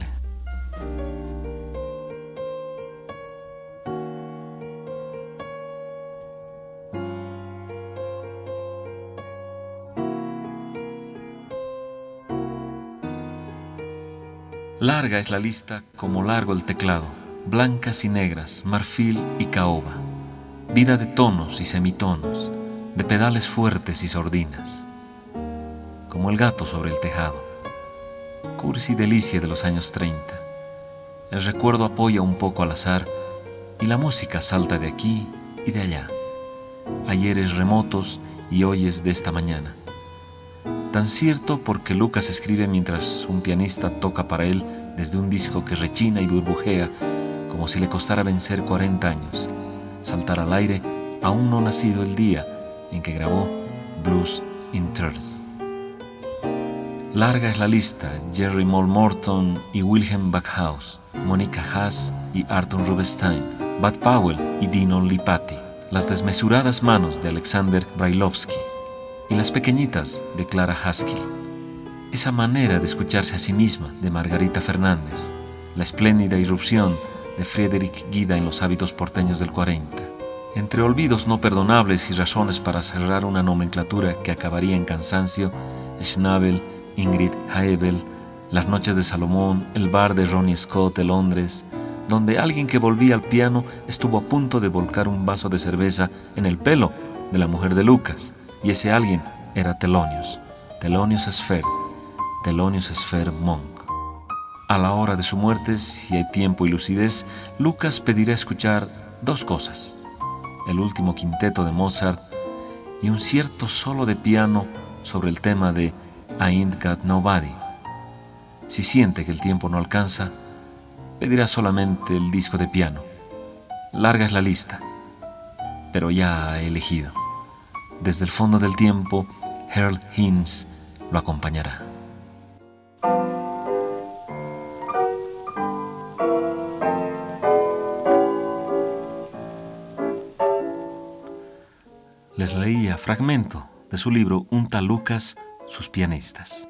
Larga es la lista como largo el teclado, blancas y negras, marfil y caoba, vida de tonos y semitonos, de pedales fuertes y sordinas, como el gato sobre el tejado, cursi delicia de los años 30. El recuerdo apoya un poco al azar y la música salta de aquí y de allá, ayeres remotos y hoyes de esta mañana. Tan cierto porque Lucas escribe mientras un pianista toca para él desde un disco que rechina y burbujea como si le costara vencer 40 años, saltar al aire aún no nacido el día en que grabó Blues in Thirds. Larga es la lista: Jerry Moll Morton y Wilhelm Backhaus, Monica Haas y Arthur Rubinstein, Bud Powell y Dino Lipati, las desmesuradas manos de Alexander Brailovsky y las pequeñitas de Clara Haskell, esa manera de escucharse a sí misma de Margarita Fernández, la espléndida irrupción de Friedrich Guida en los hábitos porteños del 40. Entre olvidos no perdonables y razones para cerrar una nomenclatura que acabaría en cansancio, Schnabel, Ingrid Haebel, Las noches de Salomón, el bar de Ronnie Scott de Londres, donde alguien que volvía al piano estuvo a punto de volcar un vaso de cerveza en el pelo de la mujer de Lucas, y ese alguien era Thelonious Sphere, Thelonious Sphere Monk. A la hora de su muerte, si hay tiempo y lucidez, Lucas pedirá escuchar dos cosas: el último quinteto de Mozart y un cierto solo de piano sobre el tema de I Ain't Got Nobody. Si siente que el tiempo no alcanza, pedirá solamente el disco de piano. Larga es la lista, pero ya ha elegido. Desde el fondo del tiempo, Earl Hines lo acompañará. Les leía fragmento de su libro Un tal Lucas, sus pianistas.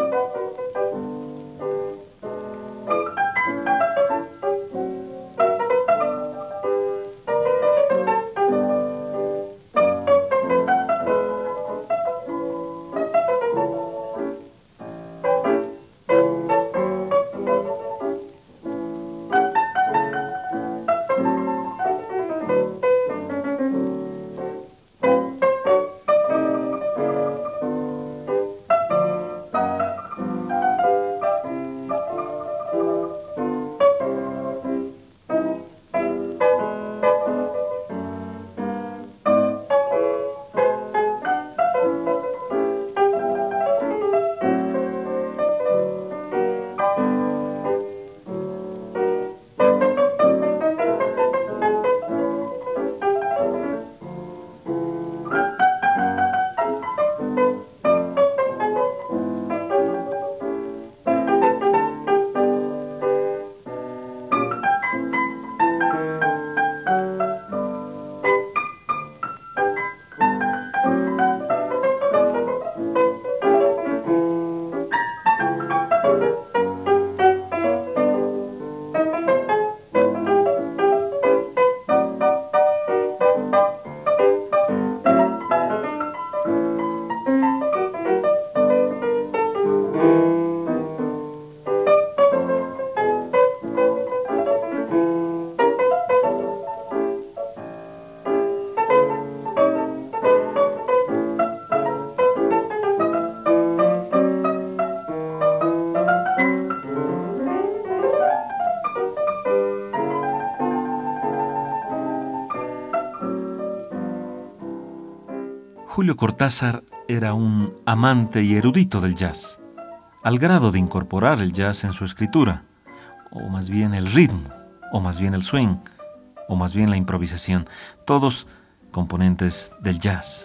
Julio Cortázar era un amante y erudito del jazz, al grado de incorporar el jazz en su escritura, o más bien el ritmo, o más bien el swing, o más bien la improvisación, todos componentes del jazz.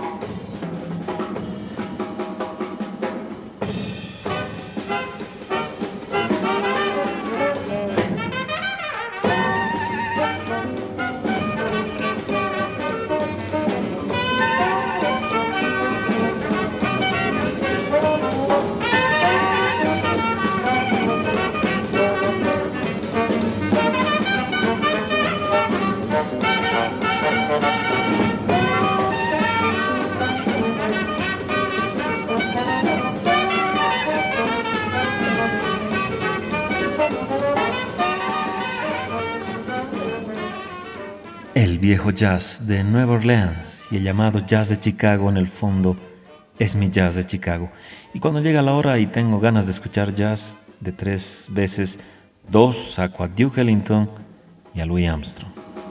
El viejo jazz de Nueva Orleans y el llamado jazz de Chicago en el fondo es mi jazz de Chicago. Y cuando llega la hora y tengo ganas de escuchar jazz de 3 veces, 2 saco a Duke Ellington y a Louis Armstrong.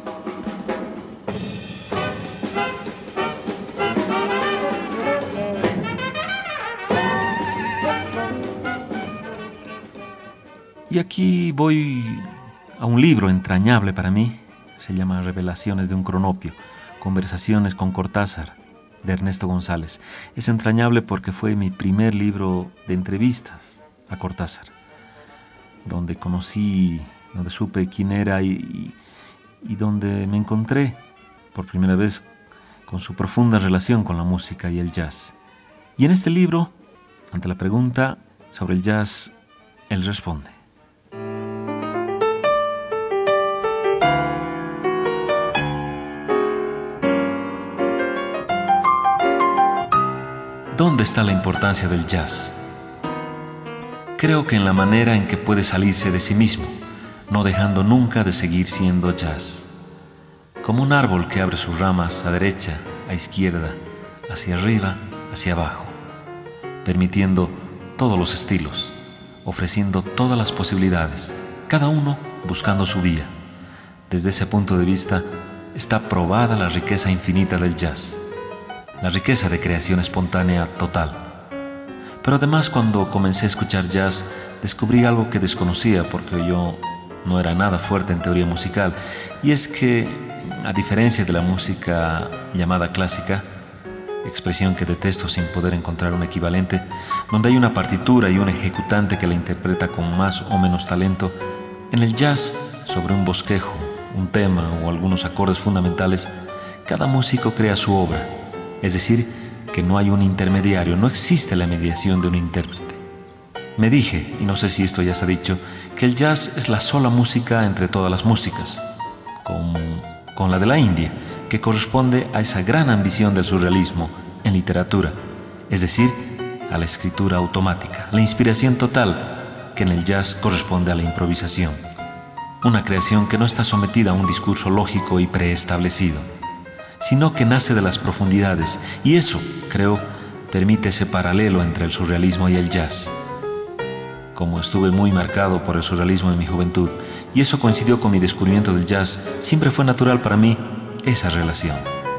Y aquí voy a un libro entrañable para mí. Se llama Revelaciones de un cronopio, Conversaciones con Cortázar, de Ernesto González. Es entrañable porque fue mi primer libro de entrevistas a Cortázar, donde conocí, donde supe quién era y donde me encontré por primera vez con su profunda relación con la música y el jazz. Y en este libro, ante la pregunta sobre el jazz, él responde: ¿dónde está la importancia del jazz? Creo que en la manera en que puede salirse de sí mismo, no dejando nunca de seguir siendo jazz. Como un árbol que abre sus ramas a derecha, a izquierda, hacia arriba, hacia abajo, permitiendo todos los estilos, ofreciendo todas las posibilidades, cada uno buscando su vía. Desde ese punto de vista está probada la riqueza infinita del jazz, la riqueza de creación espontánea total. Pero además, cuando comencé a escuchar jazz, descubrí algo que desconocía porque yo no era nada fuerte en teoría musical, y es que, a diferencia de la música llamada clásica, expresión que detesto sin poder encontrar un equivalente, donde hay una partitura y un ejecutante que la interpreta con más o menos talento, en el jazz, sobre un bosquejo, un tema o algunos acordes fundamentales, cada músico crea su obra, es decir, que no hay un intermediario, no existe la mediación de un intérprete. Me dije, y no sé si esto ya se ha dicho, que el jazz es la sola música entre todas las músicas, con la de la India, que corresponde a esa gran ambición del surrealismo en literatura, es decir, a la escritura automática, la inspiración total, que en el jazz corresponde a la improvisación. Una creación que no está sometida a un discurso lógico y preestablecido, sino que nace de las profundidades, y eso, creo, permite ese paralelo entre el surrealismo y el jazz. Como estuve muy marcado por el surrealismo en mi juventud, y eso coincidió con mi descubrimiento del jazz, siempre fue natural para mí esa relación.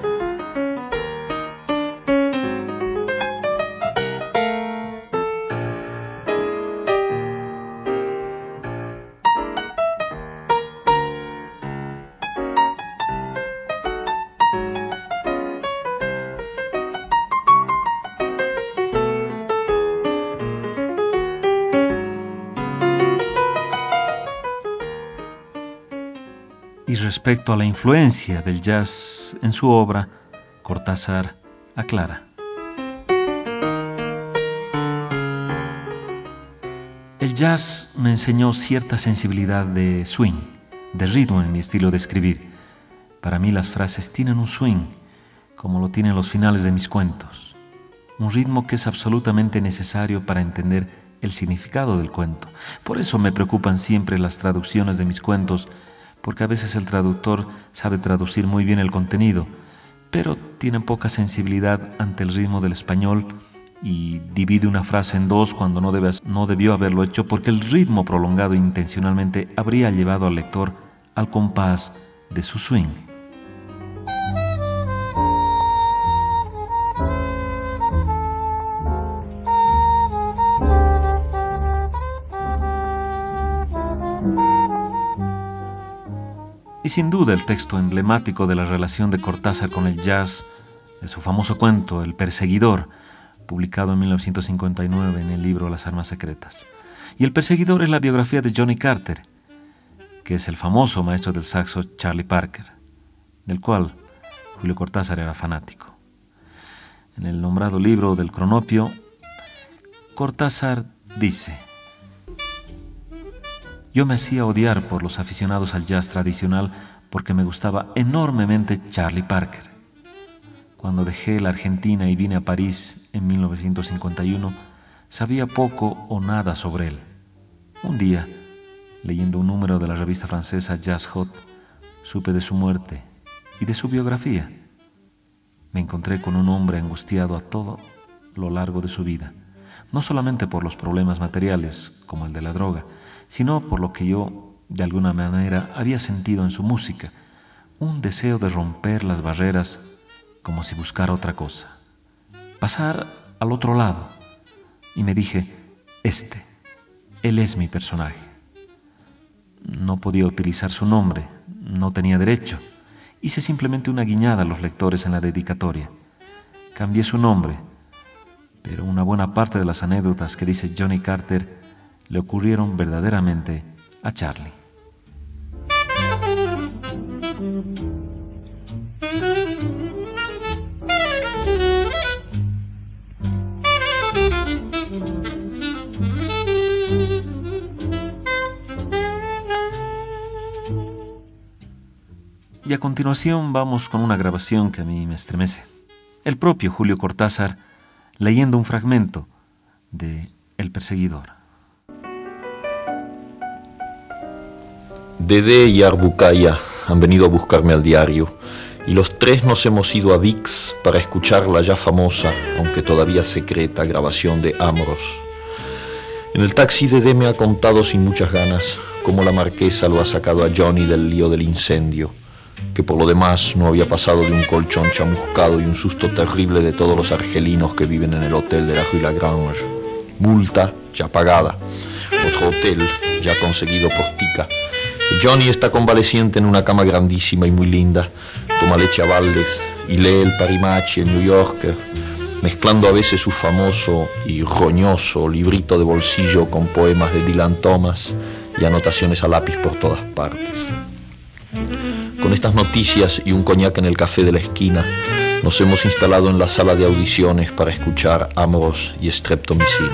Y respecto a la influencia del jazz en su obra, Cortázar aclara: el jazz me enseñó cierta sensibilidad de swing, de ritmo en mi estilo de escribir. Para mí las frases tienen un swing, como lo tienen los finales de mis cuentos. Un ritmo que es absolutamente necesario para entender el significado del cuento. Por eso me preocupan siempre las traducciones de mis cuentos, porque a veces el traductor sabe traducir muy bien el contenido, pero tiene poca sensibilidad ante el ritmo del español y divide una frase en dos cuando no debió haberlo hecho, porque el ritmo prolongado intencionalmente habría llevado al lector al compás de su swing. Y sin duda el texto emblemático de la relación de Cortázar con el jazz, de su famoso cuento El Perseguidor, publicado en 1959 en el libro Las Armas Secretas. Y El Perseguidor es la biografía de Johnny Carter, que es el famoso maestro del saxo Charlie Parker, del cual Julio Cortázar era fanático. En el nombrado libro del Cronopio, Cortázar dice: yo me hacía odiar por los aficionados al jazz tradicional porque me gustaba enormemente Charlie Parker. Cuando dejé la Argentina y vine a París en 1951, sabía poco o nada sobre él. Un día, leyendo un número de la revista francesa Jazz Hot, supe de su muerte y de su biografía. Me encontré con un hombre angustiado a todo lo largo de su vida, no solamente por los problemas materiales, como el de la droga, sino por lo que yo, de alguna manera, había sentido en su música, un deseo de romper las barreras como si buscara otra cosa, pasar al otro lado. Y me dije, él es mi personaje. No podía utilizar su nombre, no tenía derecho. Hice simplemente una guiñada a los lectores en la dedicatoria. Cambié su nombre, pero una buena parte de las anécdotas que dice Johnny Carter le ocurrieron verdaderamente a Charlie. Y a continuación vamos con una grabación que a mí me estremece. El propio Julio Cortázar leyendo un fragmento de El Perseguidor. Dede y Arbucaya han venido a buscarme al diario y los tres nos hemos ido a Vix para escuchar la ya famosa, aunque todavía secreta, grabación de Amorós. En el taxi Dedé me ha contado sin muchas ganas cómo la marquesa lo ha sacado a Johnny del lío del incendio, que por lo demás no había pasado de un colchón chamuscado y un susto terrible de todos los argelinos que viven en el hotel de la Rue Lagrange. Multa ya pagada, otro hotel ya conseguido por Tica. Y Johnny está convaleciente en una cama grandísima y muy linda, toma leche a baldes y lee el Parimachi, el New Yorker, mezclando a veces su famoso y roñoso librito de bolsillo con poemas de Dylan Thomas y anotaciones a lápiz por todas partes. Con estas noticias y un coñac en el café de la esquina, nos hemos instalado en la sala de audiciones para escuchar Amoros y Streptomycin.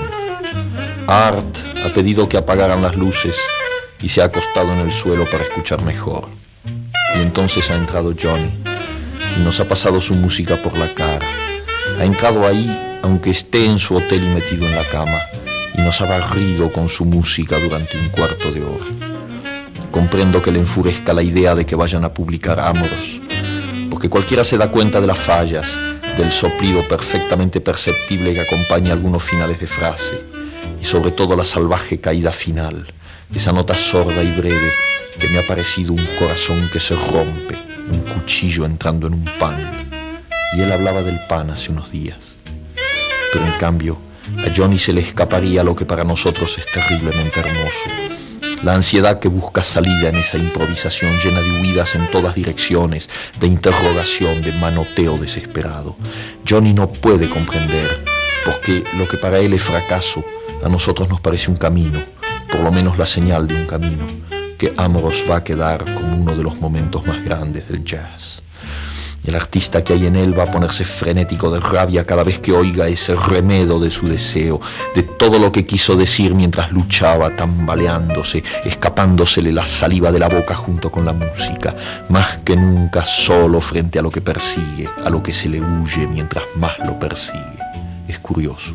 Art ha pedido que apagaran las luces y se ha acostado en el suelo para escuchar mejor. Y entonces ha entrado Johnny y nos ha pasado su música por la cara. Ha entrado ahí, aunque esté en su hotel y metido en la cama, y nos ha barrido con su música durante un cuarto de hora. Comprendo que le enfurezca la idea de que vayan a publicar Amoros, porque cualquiera se da cuenta de las fallas, del soplido perfectamente perceptible que acompaña algunos finales de frase, y sobre todo la salvaje caída final, esa nota sorda y breve que me ha parecido un corazón que se rompe, un cuchillo entrando en un pan. Y él hablaba del pan hace unos días. Pero en cambio, a Johnny se le escaparía lo que para nosotros es terriblemente hermoso: la ansiedad que busca salida en esa improvisación llena de huidas en todas direcciones, de interrogación, de manoteo desesperado. Johnny no puede comprender, porque lo que para él es fracaso, a nosotros nos parece un camino, por lo menos la señal de un camino, que Amoros va a quedar como uno de los momentos más grandes del jazz. El artista que hay en él va a ponerse frenético de rabia cada vez que oiga ese remedo de su deseo, de todo lo que quiso decir mientras luchaba, tambaleándose, escapándosele la saliva de la boca junto con la música, más que nunca solo frente a lo que persigue, a lo que se le huye mientras más lo persigue. Es curioso.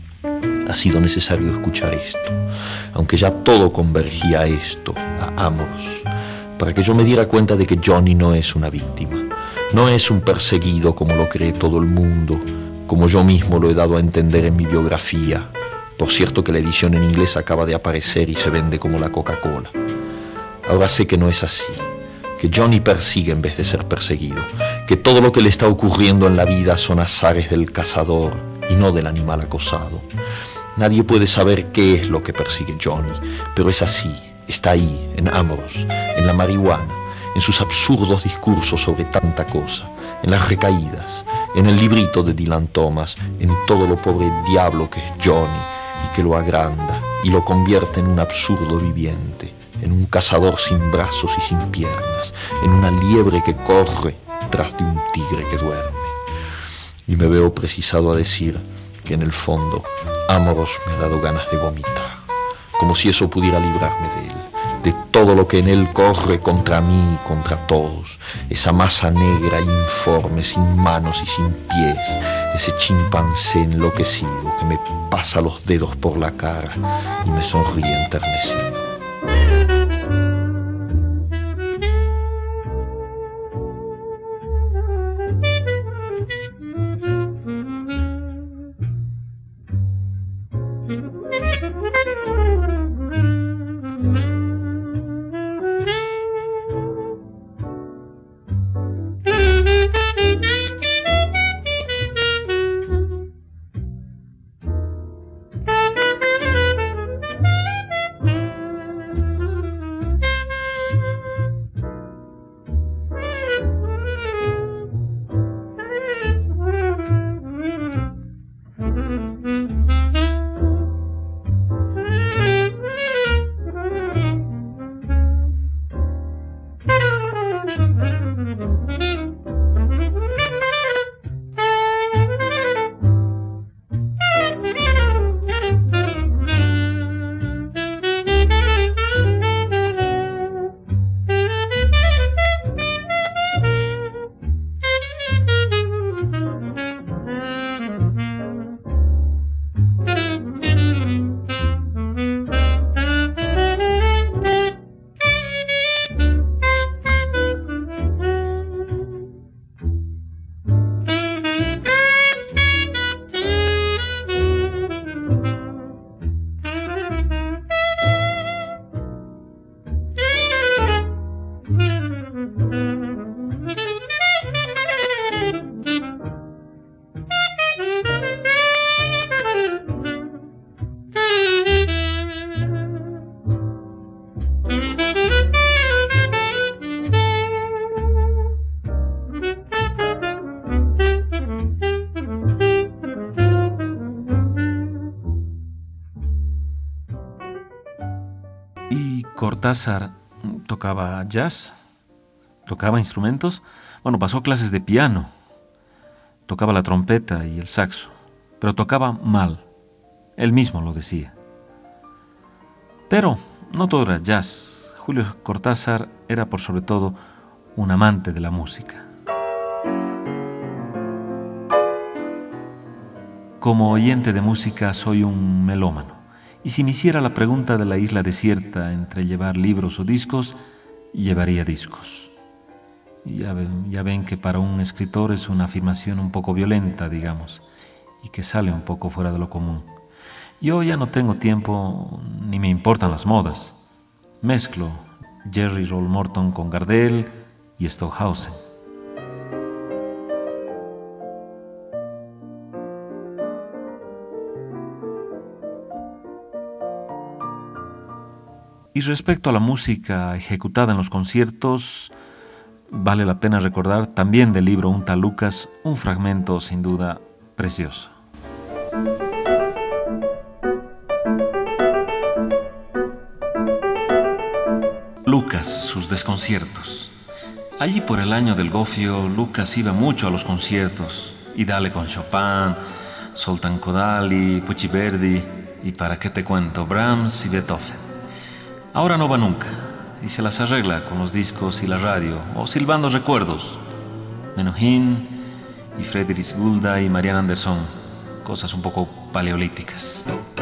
Ha sido necesario escuchar esto, aunque ya todo convergía a esto, a Amoros, para que yo me diera cuenta de que Johnny no es una víctima. No es un perseguido como lo cree todo el mundo, como yo mismo lo he dado a entender en mi biografía. Por cierto que la edición en inglés acaba de aparecer y se vende como la Coca-Cola. Ahora sé que no es así, que Johnny persigue en vez de ser perseguido, que todo lo que le está ocurriendo en la vida son azares del cazador y no del animal acosado. Nadie puede saber qué es lo que persigue Johnny, pero es así, está ahí, en Amoros, en la marihuana, en sus absurdos discursos sobre tanta cosa, en las recaídas, en el librito de Dylan Thomas, en todo lo pobre diablo que es Johnny y que lo agranda y lo convierte en un absurdo viviente, en un cazador sin brazos y sin piernas, en una liebre que corre tras de un tigre que duerme. Y me veo precisado a decir que en el fondo Amoros me ha dado ganas de vomitar, como si eso pudiera librarme de él, de todo lo que en él corre contra mí y contra todos, esa masa negra, informe, sin manos y sin pies, ese chimpancé enloquecido que me pasa los dedos por la cara y me sonríe enternecido. Cortázar tocaba jazz, tocaba instrumentos. Bueno, pasó clases de piano, tocaba la trompeta y el saxo, pero tocaba mal. Él mismo lo decía. Pero no todo era jazz. Julio Cortázar era por sobre todo un amante de la música. Como oyente de música soy un melómano, y si me hiciera la pregunta de la isla desierta entre llevar libros o discos, llevaría discos. Ya ven que para un escritor es una afirmación un poco violenta, digamos, y que sale un poco fuera de lo común. Yo ya no tengo tiempo ni me importan las modas. Mezclo Jerry Roll Morton con Gardel y Stockhausen. Y respecto a la música ejecutada en los conciertos, vale la pena recordar también del libro Un tal Lucas, un fragmento sin duda precioso. Lucas, sus desconciertos. Allí por el año del gofio, Lucas iba mucho a los conciertos, y dale con Chopin, Zoltán Kodály, Pucci Verdi, y para qué te cuento, Brahms y Beethoven. Ahora no va nunca, y se las arregla con los discos y la radio, o silbando recuerdos. Menuhin y Friedrich Gulda y Marian Andersson, cosas un poco paleolíticas.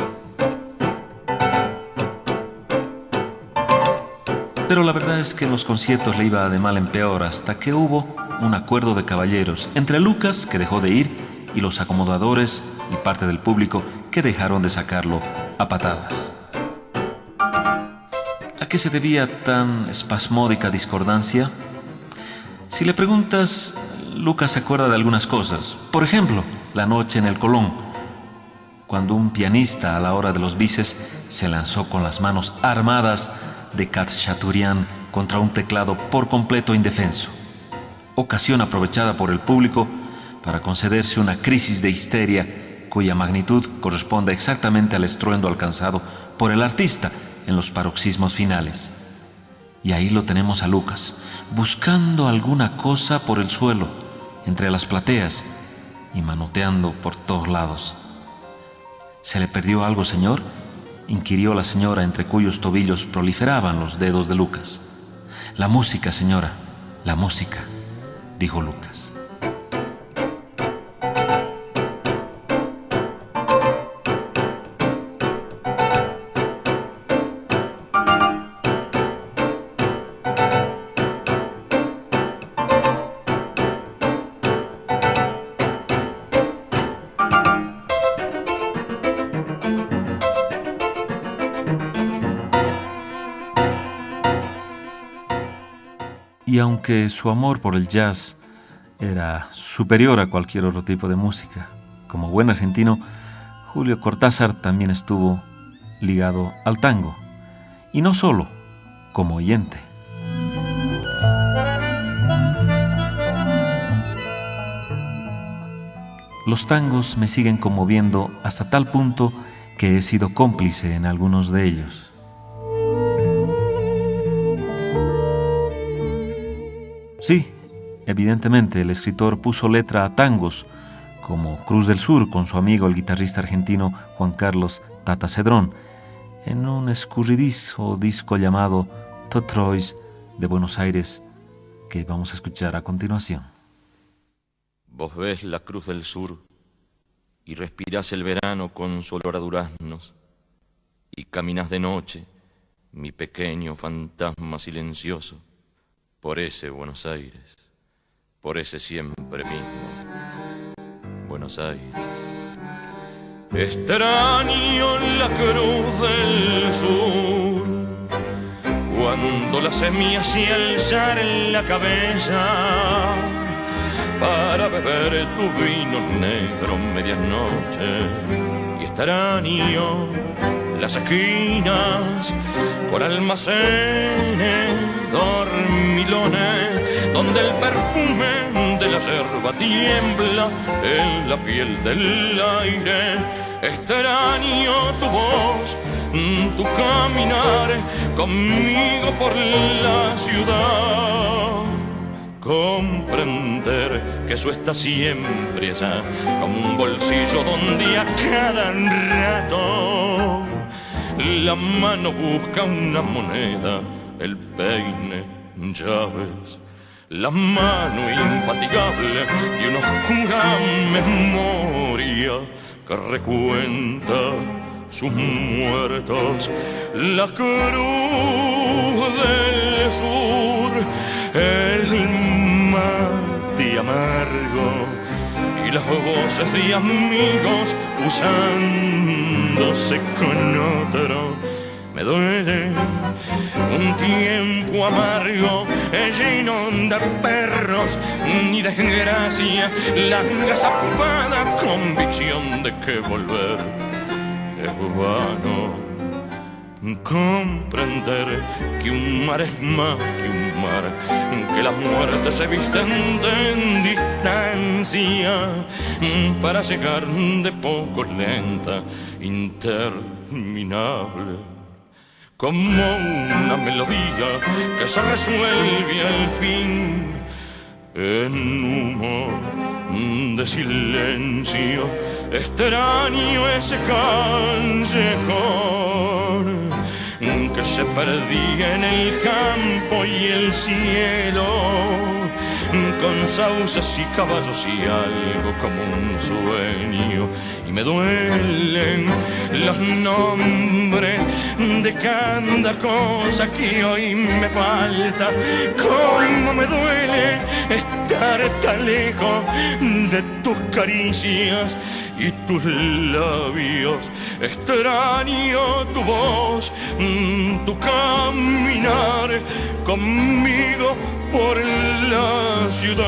Pero la verdad es que en los conciertos le iba de mal en peor hasta que hubo un acuerdo de caballeros entre Lucas, que dejó de ir, y los acomodadores y parte del público que dejaron de sacarlo a patadas. ¿A qué se debía tan espasmódica discordancia? Si le preguntas, Lucas se acuerda de algunas cosas. Por ejemplo, la noche en el Colón, cuando un pianista a la hora de los bises se lanzó con las manos armadas de Khachaturian contra un teclado por completo indefenso. Ocasión aprovechada por el público para concederse una crisis de histeria cuya magnitud corresponde exactamente al estruendo alcanzado por el artista en los paroxismos finales. Y ahí lo tenemos a Lucas, buscando alguna cosa por el suelo, entre las plateas, y manoteando por todos lados. ¿Se le perdió algo, señor?, inquirió la señora, entre cuyos tobillos proliferaban los dedos de Lucas. La música, señora, la música, dijo Lucas. Y aunque su amor por el jazz era superior a cualquier otro tipo de música, como buen argentino, Julio Cortázar también estuvo ligado al tango, y no solo como oyente. Los tangos me siguen conmoviendo hasta tal punto que he sido cómplice en algunos de ellos. Sí, evidentemente el escritor puso letra a tangos, como Cruz del Sur con su amigo el guitarrista argentino Juan Carlos Tata Cedrón, en un escurridizo disco llamado Totrois de Buenos Aires, que vamos a escuchar a continuación. Vos ves la Cruz del Sur y respirás el verano con su olor a duraznos, y caminas de noche, mi pequeño fantasma silencioso, por ese Buenos Aires, por ese siempre mismo Buenos Aires. Extraño la Cruz del Sur, cuando la semilla se alzara en la cabeza, para beber tu vino negro medias noches. Y extraño las esquinas por almacenes dormilones, donde el perfume de la yerba tiembla en la piel del aire. Extraño tu voz, tu caminar, conmigo por la ciudad. Comprender que eso está siempre allá, como un bolsillo donde a cada rato la mano busca una moneda, el peine, llaves, la mano infatigable de una oscura memoria que recuenta sus muertos, la cruz del sur, el mate amargo y las voces de amigos usándose con otro. Me duele un tiempo amargo lleno de perros y desgracia, la agazapada convicción de que volver es vano. Comprender que un mar es más que un mar, que la muerte se viste en distancia para llegar de poco lenta, interminable, como una melodía que se resuelve al fin en humo de silencio. Extraño ese callejón que se perdía en el campo y el cielo, con sauces y caballos y algo como un sueño. Y me duelen los nombres de cada cosa que hoy me falta. Cómo me duele estar tan lejos de tus caricias y tus labios. Extraño tu voz, tu caminar conmigo por la ciudad.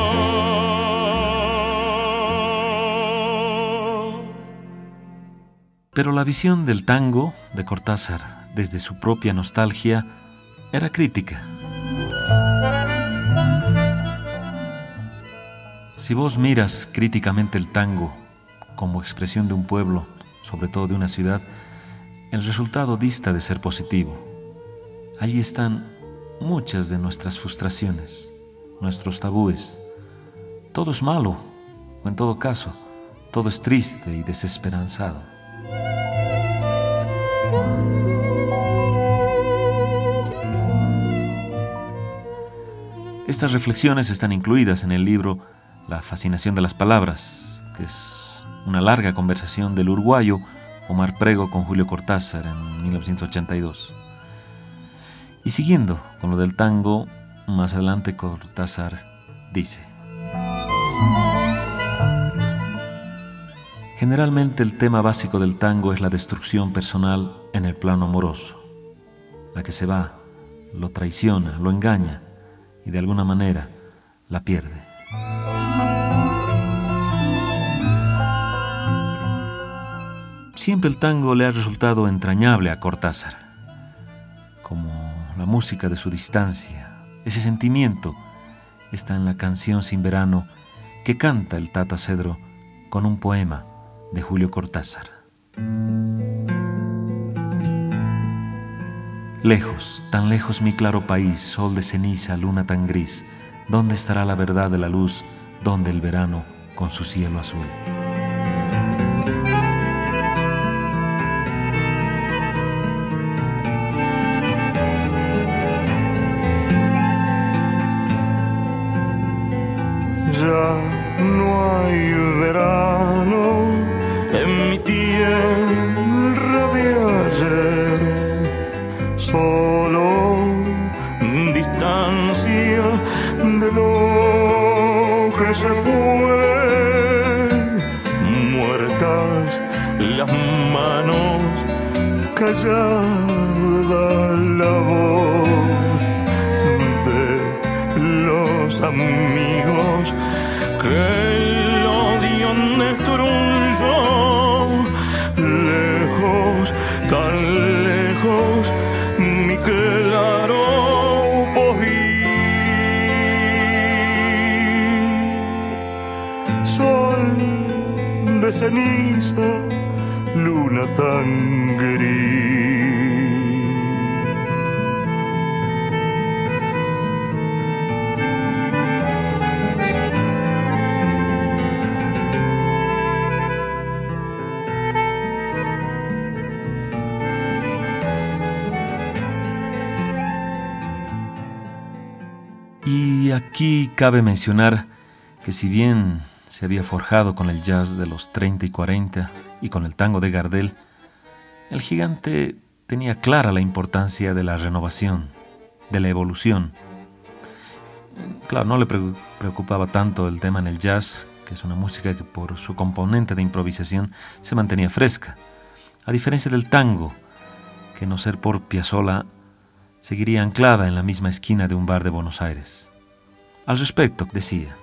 Pero la visión del tango de Cortázar, desde su propia nostalgia, era crítica. Si vos miras críticamente el tango como expresión de un pueblo, sobre todo de una ciudad, el resultado dista de ser positivo. Allí están muchas de nuestras frustraciones, nuestros tabúes. Todo es malo, o en todo caso, todo es triste y desesperanzado. Estas reflexiones están incluidas en el libro La fascinación de las palabras, que es una larga conversación del uruguayo Omar Prego con Julio Cortázar en 1982. Y siguiendo con lo del tango, más adelante Cortázar dice: generalmente el tema básico del tango es la destrucción personal en el plano amoroso. La que se va, lo traiciona, lo engaña y de alguna manera la pierde. Siempre el tango le ha resultado entrañable a Cortázar, como la música de su distancia. Ese sentimiento está en la canción Sin Verano que canta el Tata Cedro con un poema de Julio Cortázar. Lejos, tan lejos mi claro país, sol de ceniza, luna tan gris, ¿dónde estará la verdad de la luz? ¿Dónde el verano con su cielo azul? Ya no hay verano en mi tierra de ayer, solo distancia de lo que se fue. Muertas las manos, callada la voz de los amigos que el odio destruyó. Lejos, tan lejos, mi claro porvir. Sol de ceniza, luna tan gris. Y aquí cabe mencionar que si bien se había forjado con el jazz de los 30 y 40 y con el tango de Gardel, el gigante tenía clara la importancia de la renovación, de la evolución. Claro, no le preocupaba tanto el tema en el jazz, que es una música que por su componente de improvisación se mantenía fresca, a diferencia del tango, que no ser por Piazzolla, seguiría anclada en la misma esquina de un bar de Buenos Aires. Al respecto, decía: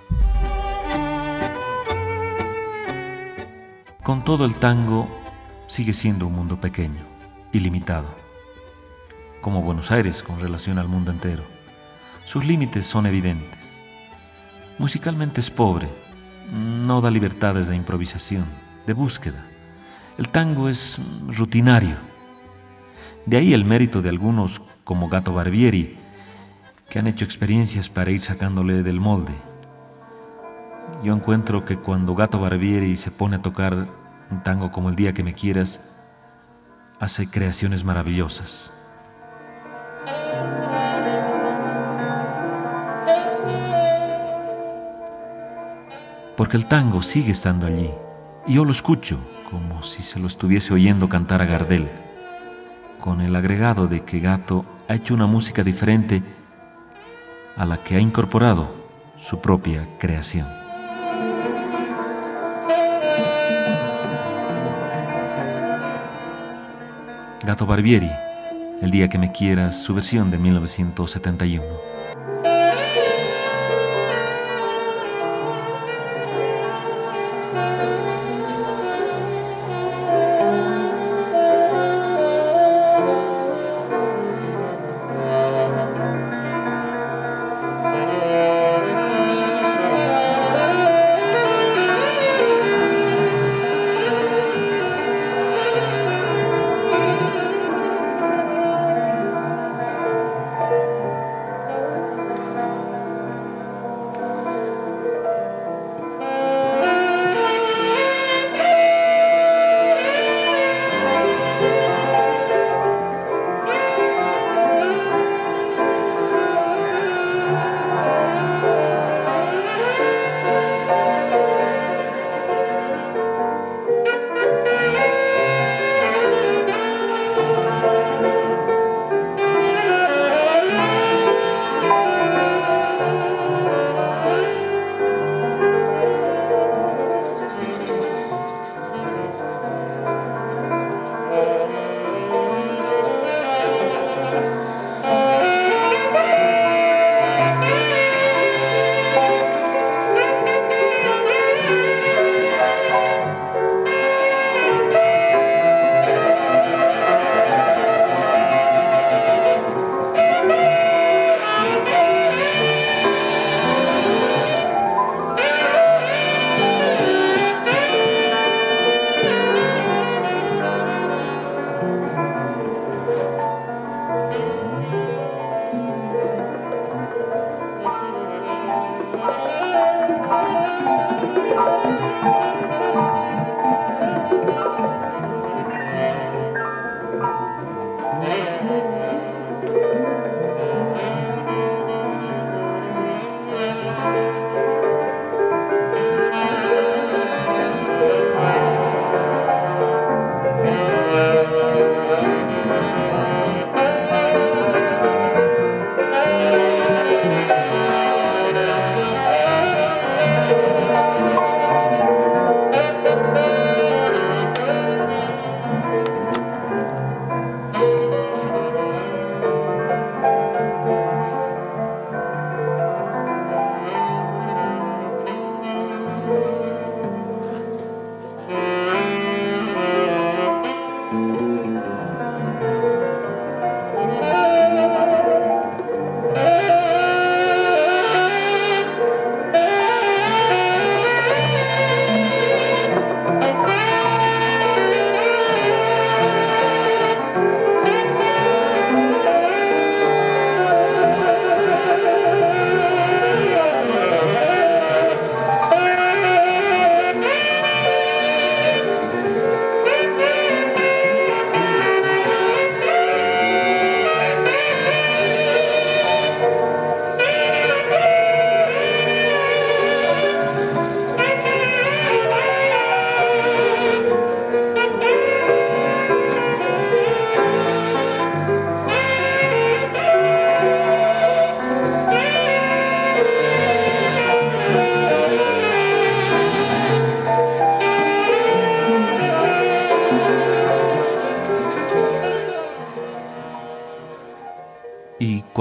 con todo, el tango sigue siendo un mundo pequeño, ilimitado, como Buenos Aires con relación al mundo entero. Sus límites son evidentes. Musicalmente es pobre, no da libertades de improvisación, de búsqueda. El tango es rutinario. De ahí el mérito de algunos como Gato Barbieri, que han hecho experiencias para ir sacándole del molde. Yo encuentro que cuando Gato Barbieri se pone a tocar un tango como El día que me quieras, hace creaciones maravillosas. Porque el tango sigue estando allí, y yo lo escucho como si se lo estuviese oyendo cantar a Gardel, con el agregado de que Gato ha hecho una música diferente a la que ha incorporado su propia creación. Gato Barbieri, El día que me quieras, su versión de 1971.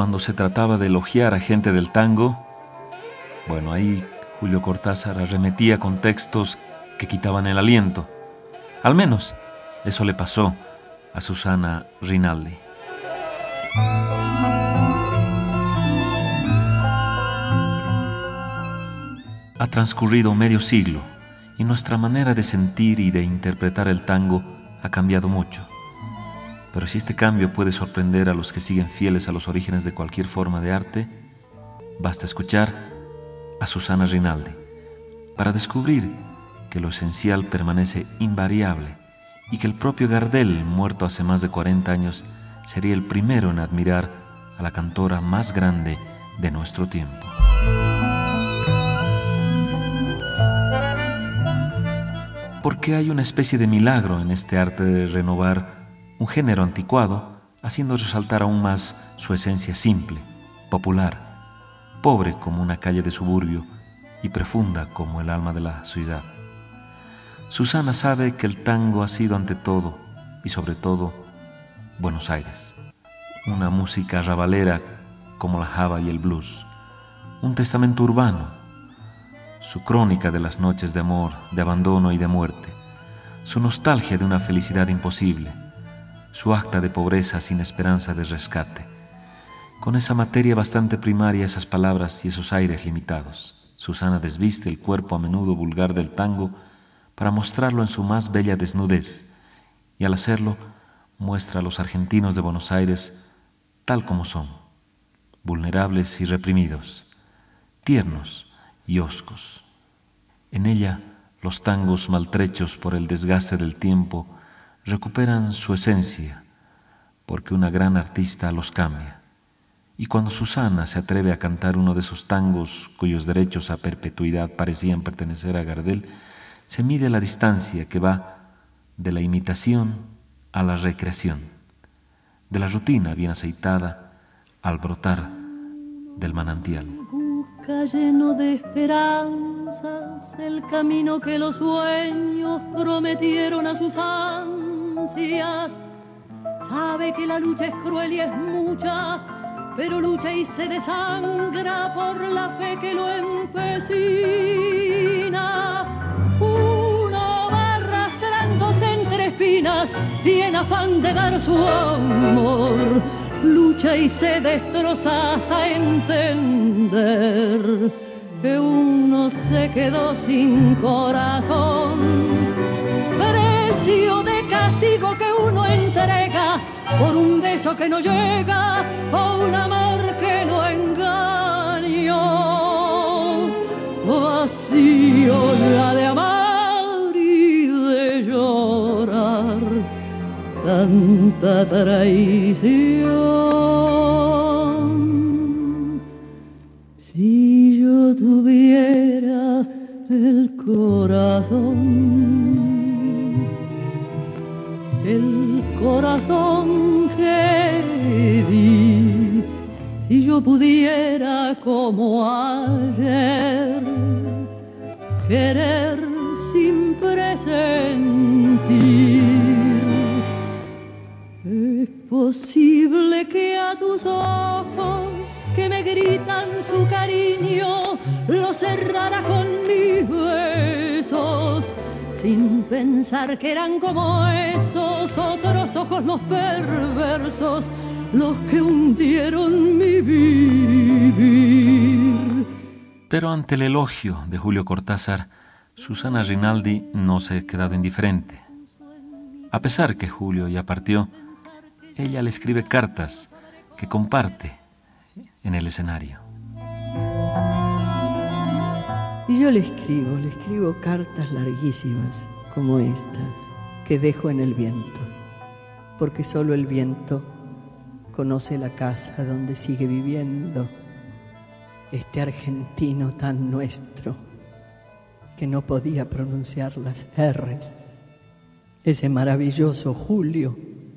cuando se trataba de elogiar a gente del tango, bueno, ahí Julio Cortázar arremetía con textos que quitaban el aliento. Al menos eso le pasó a Susana Rinaldi. Ha transcurrido medio siglo y nuestra manera de sentir y de interpretar el tango ha cambiado mucho. Pero si este cambio puede sorprender a los que siguen fieles a los orígenes de cualquier forma de arte, basta escuchar a Susana Rinaldi para descubrir que lo esencial permanece invariable y que el propio Gardel, muerto hace más de 40 años, sería el primero en admirar a la cantora más grande de nuestro tiempo. Porque hay una especie de milagro en este arte de renovar un género anticuado, haciendo resaltar aún más su esencia simple, popular, pobre como una calle de suburbio y profunda como el alma de la ciudad. Susana sabe que el tango ha sido ante todo y sobre todo Buenos Aires, una música arrabalera como la java y el blues, un testamento urbano, su crónica de las noches de amor, de abandono y de muerte, su nostalgia de una felicidad imposible, su acta de pobreza sin esperanza de rescate. Con esa materia bastante primaria, esas palabras y esos aires limitados, Susana desviste el cuerpo a menudo vulgar del tango para mostrarlo en su más bella desnudez, y al hacerlo muestra a los argentinos de Buenos Aires tal como son, vulnerables y reprimidos, tiernos y hoscos. En ella, los tangos maltrechos por el desgaste del tiempo recuperan su esencia, porque una gran artista los cambia. Y cuando Susana se atreve a cantar uno de esos tangos cuyos derechos a perpetuidad parecían pertenecer a Gardel, se mide la distancia que va de la imitación a la recreación, de la rutina bien aceitada al brotar del manantial. Busca lleno de esperanzas el camino que los sueños prometieron a sus ansias. Sabe que la lucha es cruel y es mucha, pero lucha y se desangra por la fe que lo empecina. Uno va arrastrándose entre espinas y en afán de dar su amor lucha y se destroza hasta entender que uno se quedó sin corazón. Precio de castigo que uno entrega por un beso que no llega o un amor que lo engañó. Vacío la de amar y de llorar tanta traición. Si yo tuviera el corazón que di, si yo pudiera como ayer querer sin presentir, es posible que a tus ojos que me gritan su cariño lo cerrara con mis besos, sin pensar que eran como esos otros ojos los perversos, los que hundieron mi vivir. Pero ante el elogio de Julio Cortázar, Susana Rinaldi no se ha quedado indiferente. A pesar que Julio ya partió, ella le escribe cartas que comparte en el escenario. Y yo le escribo cartas larguísimas como estas, que dejo en el viento, porque solo el viento conoce la casa donde sigue viviendo este argentino tan nuestro, que no podía pronunciar las R's, ese maravilloso Julio,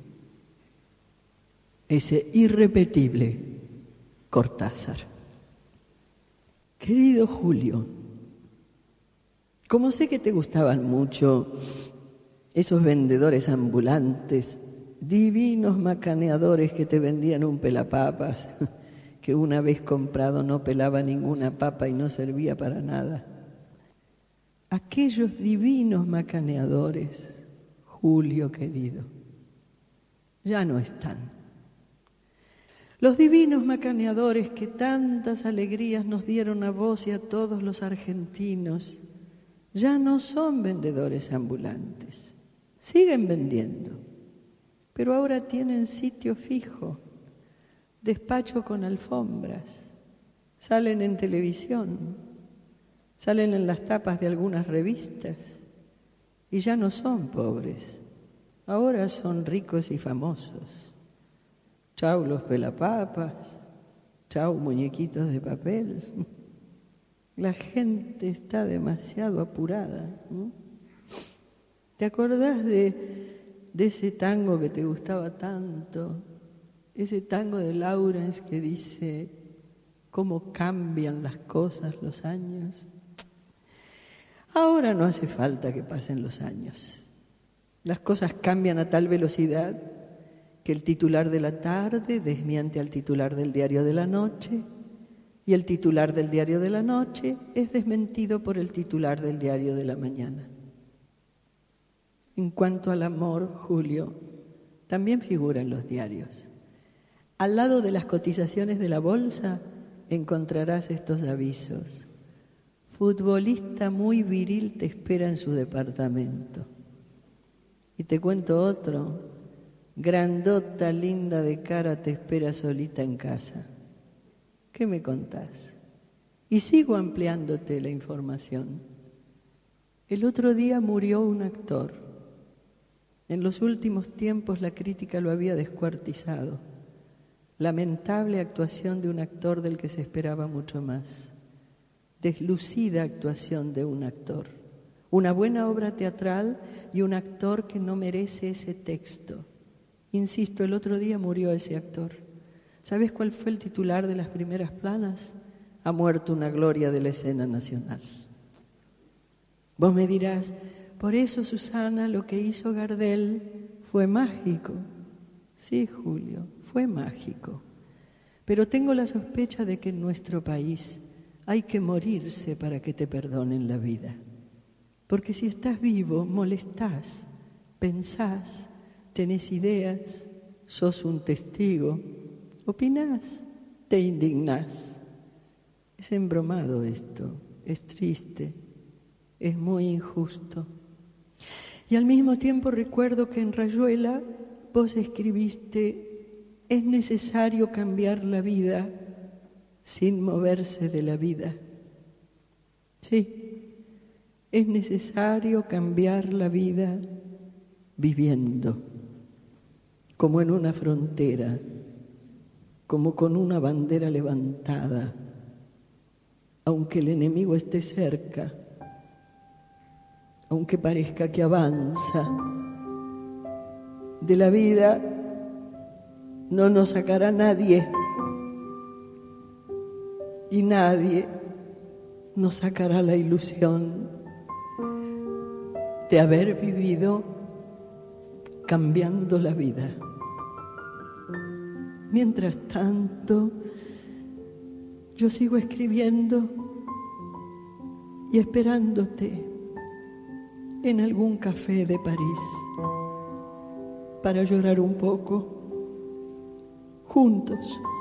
ese irrepetible Cortázar. Querido Julio, como sé que te gustaban mucho esos vendedores ambulantes, divinos macaneadores que te vendían un pelapapas que una vez comprado no pelaba ninguna papa y no servía para nada. Aquellos divinos macaneadores, Julio querido, ya no están. Los divinos macaneadores que tantas alegrías nos dieron a vos y a todos los argentinos, ya no son vendedores ambulantes. Siguen vendiendo, pero ahora tienen sitio fijo, despacho con alfombras, salen en televisión, salen en las tapas de algunas revistas y ya no son pobres, ahora son ricos y famosos. Chau los pelapapas, chau muñequitos de papel. La gente está demasiado apurada, ¿no? ¿Te acordás de ese tango que te gustaba tanto? Ese tango de Lawrence que dice cómo cambian las cosas los años. Ahora no hace falta que pasen los años. Las cosas cambian a tal velocidad que el titular de la tarde desmiente al titular del diario de la noche y el titular del diario de la noche es desmentido por el titular del diario de la mañana. En cuanto al amor, Julio, también figura en los diarios. Al lado de las cotizaciones de la bolsa encontrarás estos avisos. Futbolista muy viril te espera en su departamento. Y te cuento otro. Grandota, linda de cara, te espera solita en casa. ¿Qué me contás? Y sigo ampliándote la información. El otro día murió un actor. En los últimos tiempos la crítica lo había descuartizado. Lamentable actuación de un actor del que se esperaba mucho más. Deslucida actuación de un actor. Una buena obra teatral y un actor que no merece ese texto. Insisto, el otro día murió ese actor. ¿Sabes cuál fue el titular de las primeras planas? Ha muerto una gloria de la escena nacional. Vos me dirás, por eso, Susana, lo que hizo Gardel fue mágico. Sí, Julio, fue mágico. Pero tengo la sospecha de que en nuestro país hay que morirse para que te perdonen la vida. Porque si estás vivo, molestás, pensás, tenés ideas, sos un testigo, opinás, te indignás. Es embromado esto, es triste, es muy injusto. Y al mismo tiempo recuerdo que en Rayuela vos escribiste: es necesario cambiar la vida sin moverse de la vida. Sí, es necesario cambiar la vida viviendo. Como en una frontera, como con una bandera levantada, aunque el enemigo esté cerca, aunque parezca que avanza. De la vida no nos sacará nadie, y nadie nos sacará la ilusión de haber vivido cambiando la vida. Mientras tanto, yo sigo escribiendo y esperándote en algún café de París para llorar un poco juntos,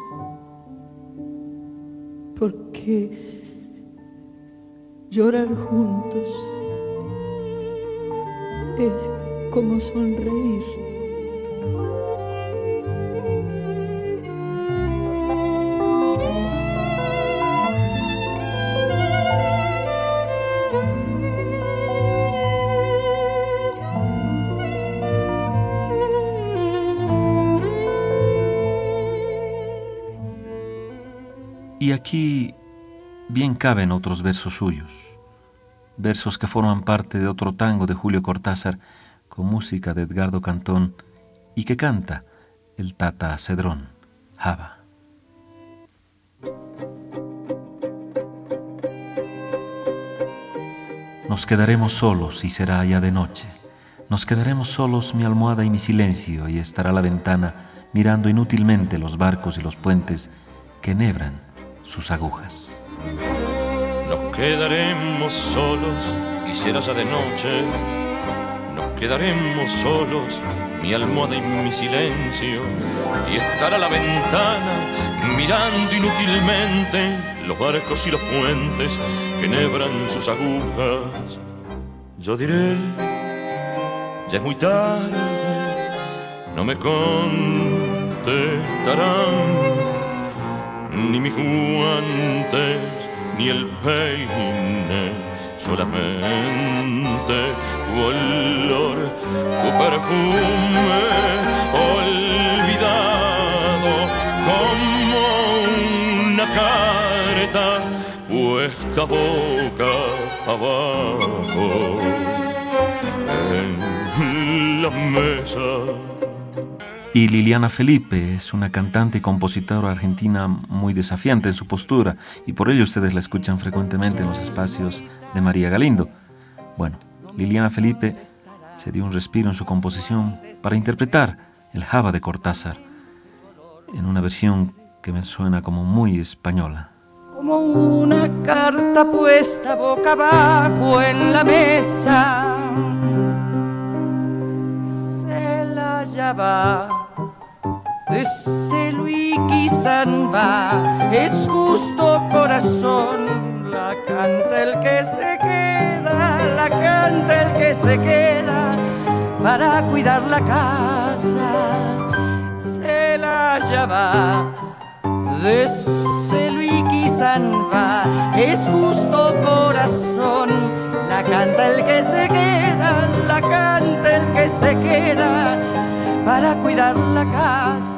porque llorar juntos es como sonreír. Y aquí bien caben otros versos suyos, versos que forman parte de otro tango de Julio Cortázar con música de Edgardo Cantón y que canta el Tata Cedrón, Java. Nos quedaremos solos y será ya de noche. Nos quedaremos solos, mi almohada y mi silencio, y estará la ventana mirando inútilmente los barcos y los puentes que enhebran sus agujas. Nos quedaremos solos y será ya de noche. Nos quedaremos solos, mi almohada y mi silencio, y estará la ventana mirando inútilmente los barcos y los puentes que enhebran sus agujas. Yo diré, ya es muy tarde, no me contestarán ni mis guantes ni el peine, solamente tu olor, tu perfume olvidado como una carta puesta boca abajo en la mesa. Y Liliana Felipe es una cantante y compositora argentina muy desafiante en su postura, y por ello ustedes la escuchan frecuentemente en los espacios de María Galindo. Bueno, Liliana Felipe se dio un respiro en su composición para interpretar el Java de Cortázar en una versión que me suena como muy española. Como una carta puesta boca abajo en la mesa, se la hallaba de Luis Quizanba, es justo corazón, la canta el que se queda, la canta el que se queda para cuidar la casa, se la hallaba de Luis Quizanba, es justo corazón, la canta el que se queda, la canta el que se queda para cuidar la casa.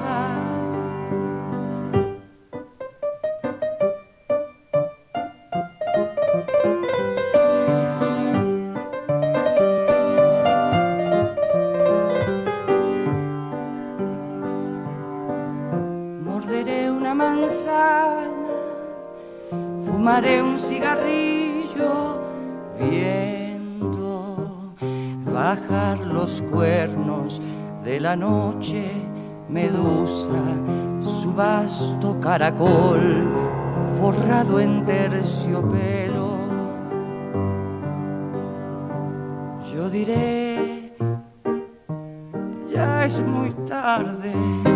Morderé una manzana, fumaré un cigarrillo, viendo bajar los cuernos de la noche, medusa, su vasto caracol forrado en terciopelo. Yo diré, ya es muy tarde,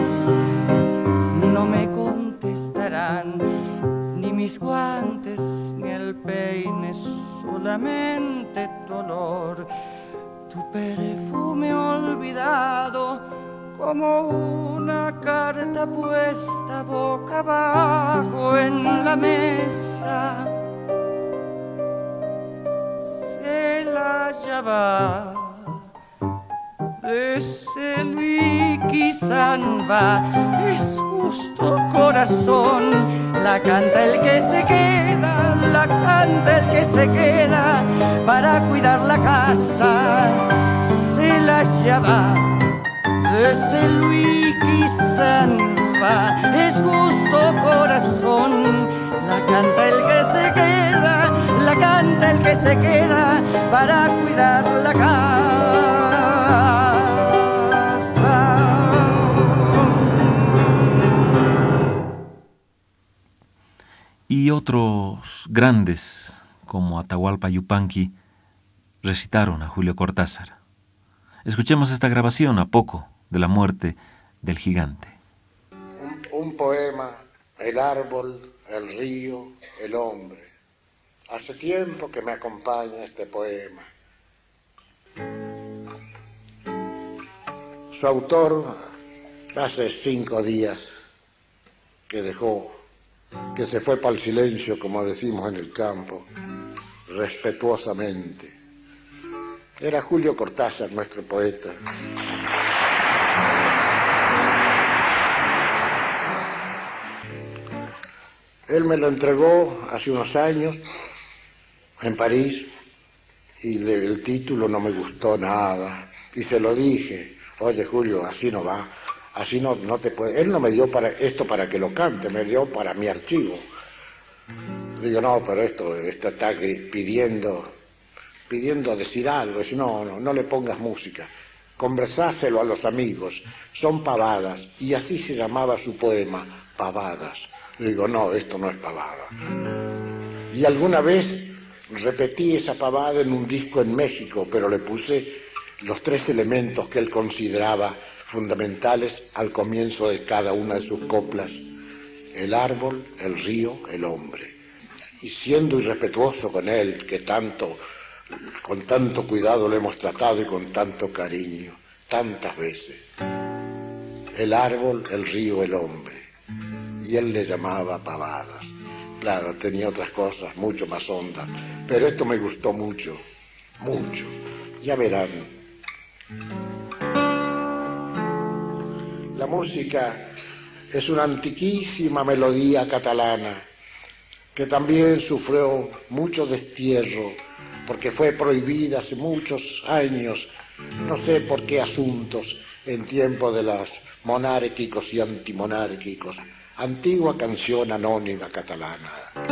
no me contestarán ni mis guantes ni el peine, solamente tu olor, tu perfume olvidado, como una carta puesta boca abajo en la mesa. Se la hallaba de Luis Quizanba, es justo corazón, la canta el que se queda, la canta el que se queda para cuidar la casa, se la hallaba de Luis Quizanba, es justo corazón, la canta el que se queda, la canta el que se queda para cuidar la casa. Y otros grandes, como Atahualpa Yupanqui, recitaron a Julio Cortázar. Escuchemos esta grabación a poco de la muerte del gigante. Un poema, el árbol, el río, el hombre. Hace tiempo que me acompaña este poema. Su autor hace 5 días que dejó, que se fue para el silencio, como decimos en el campo, respetuosamente. Era Julio Cortázar, nuestro poeta. Él me lo entregó hace unos años en París y el título no me gustó nada. Y se lo dije, oye Julio, así no va, así no te puede. Él no me dio para esto para que lo cante, me dio para mi archivo. Digo, no, pero esto está pidiendo decir algo. Dice, no le pongas música, conversáselo a los amigos, son pavadas. Y así se llamaba su poema, Pavadas. Digo, no, esto no es pavada. Y alguna vez repetí esa pavada en un disco en México, pero le puse los 3 elementos que él consideraba fundamentales al comienzo de cada una de sus coplas: el árbol, el río, el hombre. Y siendo irrespetuoso con él, que con tanto cuidado lo hemos tratado y con tanto cariño, tantas veces. El árbol, el río, el hombre. Y él le llamaba pavadas. Claro, tenía otras cosas mucho más hondas, pero esto me gustó mucho, mucho. Ya verán. La música es una antiquísima melodía catalana que también sufrió mucho destierro porque fue prohibida hace muchos años, no sé por qué asuntos, en tiempo de los monárquicos y antimonárquicos. Antigua canción anónima catalana.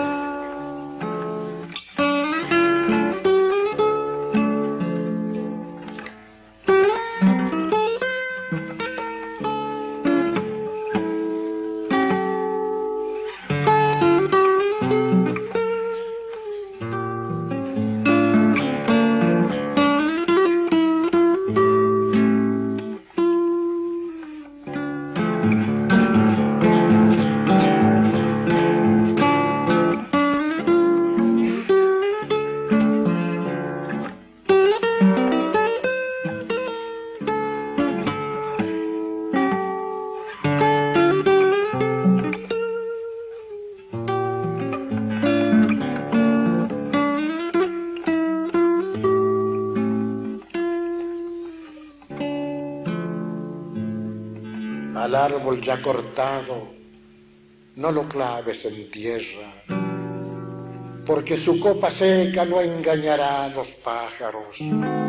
Al árbol ya cortado, no lo claves en tierra, porque su copa seca no engañará a los pájaros.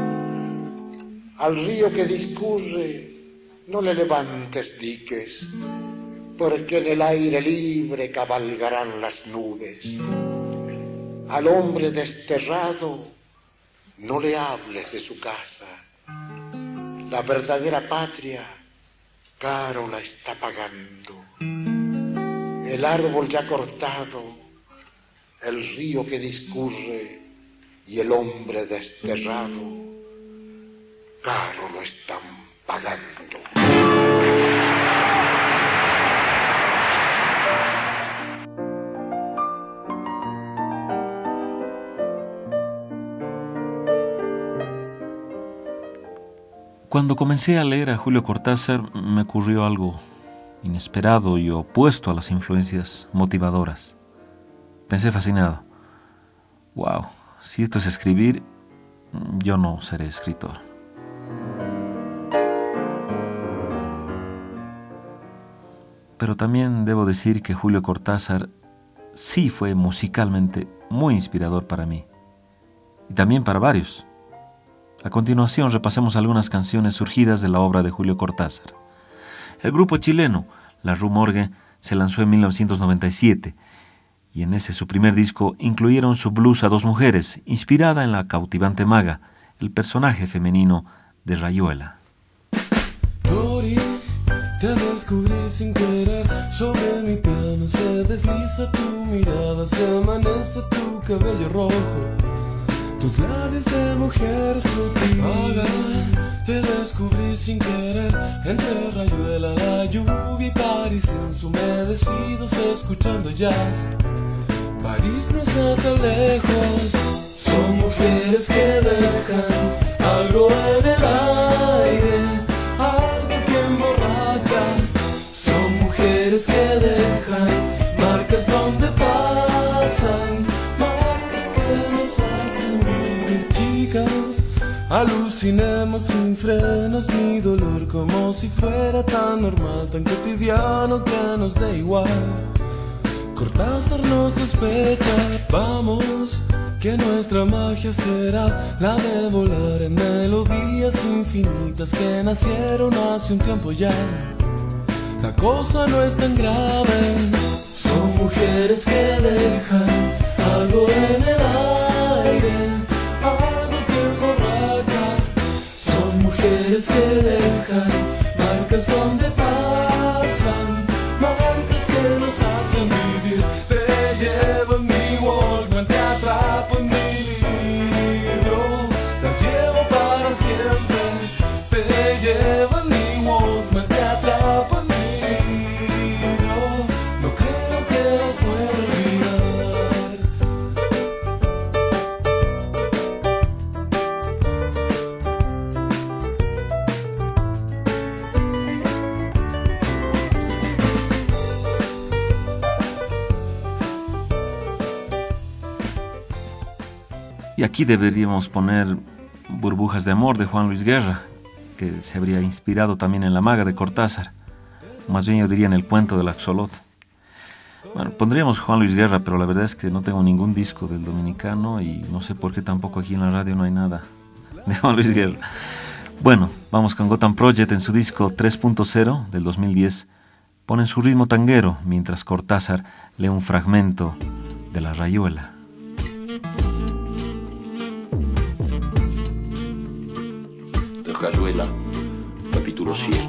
Al río que discurre, no le levantes diques, porque en el aire libre cabalgarán las nubes. Al hombre desterrado, no le hables de su casa. La verdadera patria caro la está pagando. El árbol ya cortado, el río que discurre y el hombre desterrado, caro lo están pagando. Cuando comencé a leer a Julio Cortázar, me ocurrió algo inesperado y opuesto a las influencias motivadoras. Pensé fascinado: wow, si esto es escribir, yo no seré escritor. Pero también debo decir que Julio Cortázar sí fue musicalmente muy inspirador para mí, y también para varios. A continuación repasemos algunas canciones surgidas de la obra de Julio Cortázar. El grupo chileno La Rue Morgue se lanzó en 1997 y en ese su primer disco incluyeron su blues a 2 mujeres, inspirada en la cautivante Maga, el personaje femenino de Rayuela. Tori, te descubrí sin querer, sobre mi piano se desliza tu mirada, se amanece tu cabello rojo. Tus labios de mujer sutil. Maga, te descubrí sin querer, entre Rayuela, la lluvia y París ensumedecidos escuchando jazz. París no está tan lejos, son mujeres que dejan algo en el aire, algo que emborracha. Son mujeres que dejan marcas donde pasan, alucinemos sin frenos, mi dolor como si fuera tan normal, tan cotidiano que nos da igual. Cortázar no sospecha, vamos, que nuestra magia será la de volar en melodías infinitas que nacieron hace un tiempo ya. La cosa no es tan grave, son mujeres que dejan algo en el aire, mujeres que dejan marcas donde pasan, marcas que nos hacen vivir. Y aquí deberíamos poner Burbujas de amor de Juan Luis Guerra, que se habría inspirado también en La maga de Cortázar, más bien yo diría en el cuento del axolotl. Bueno, pondríamos Juan Luis Guerra, pero la verdad es que no tengo ningún disco del dominicano y no sé por qué tampoco aquí en la radio no hay nada de Juan Luis Guerra. Bueno, vamos con Gotham Project en su disco 3.0 del 2010. Ponen su ritmo tanguero mientras Cortázar lee un fragmento de La Rayuela. Rayuela, capítulo 7.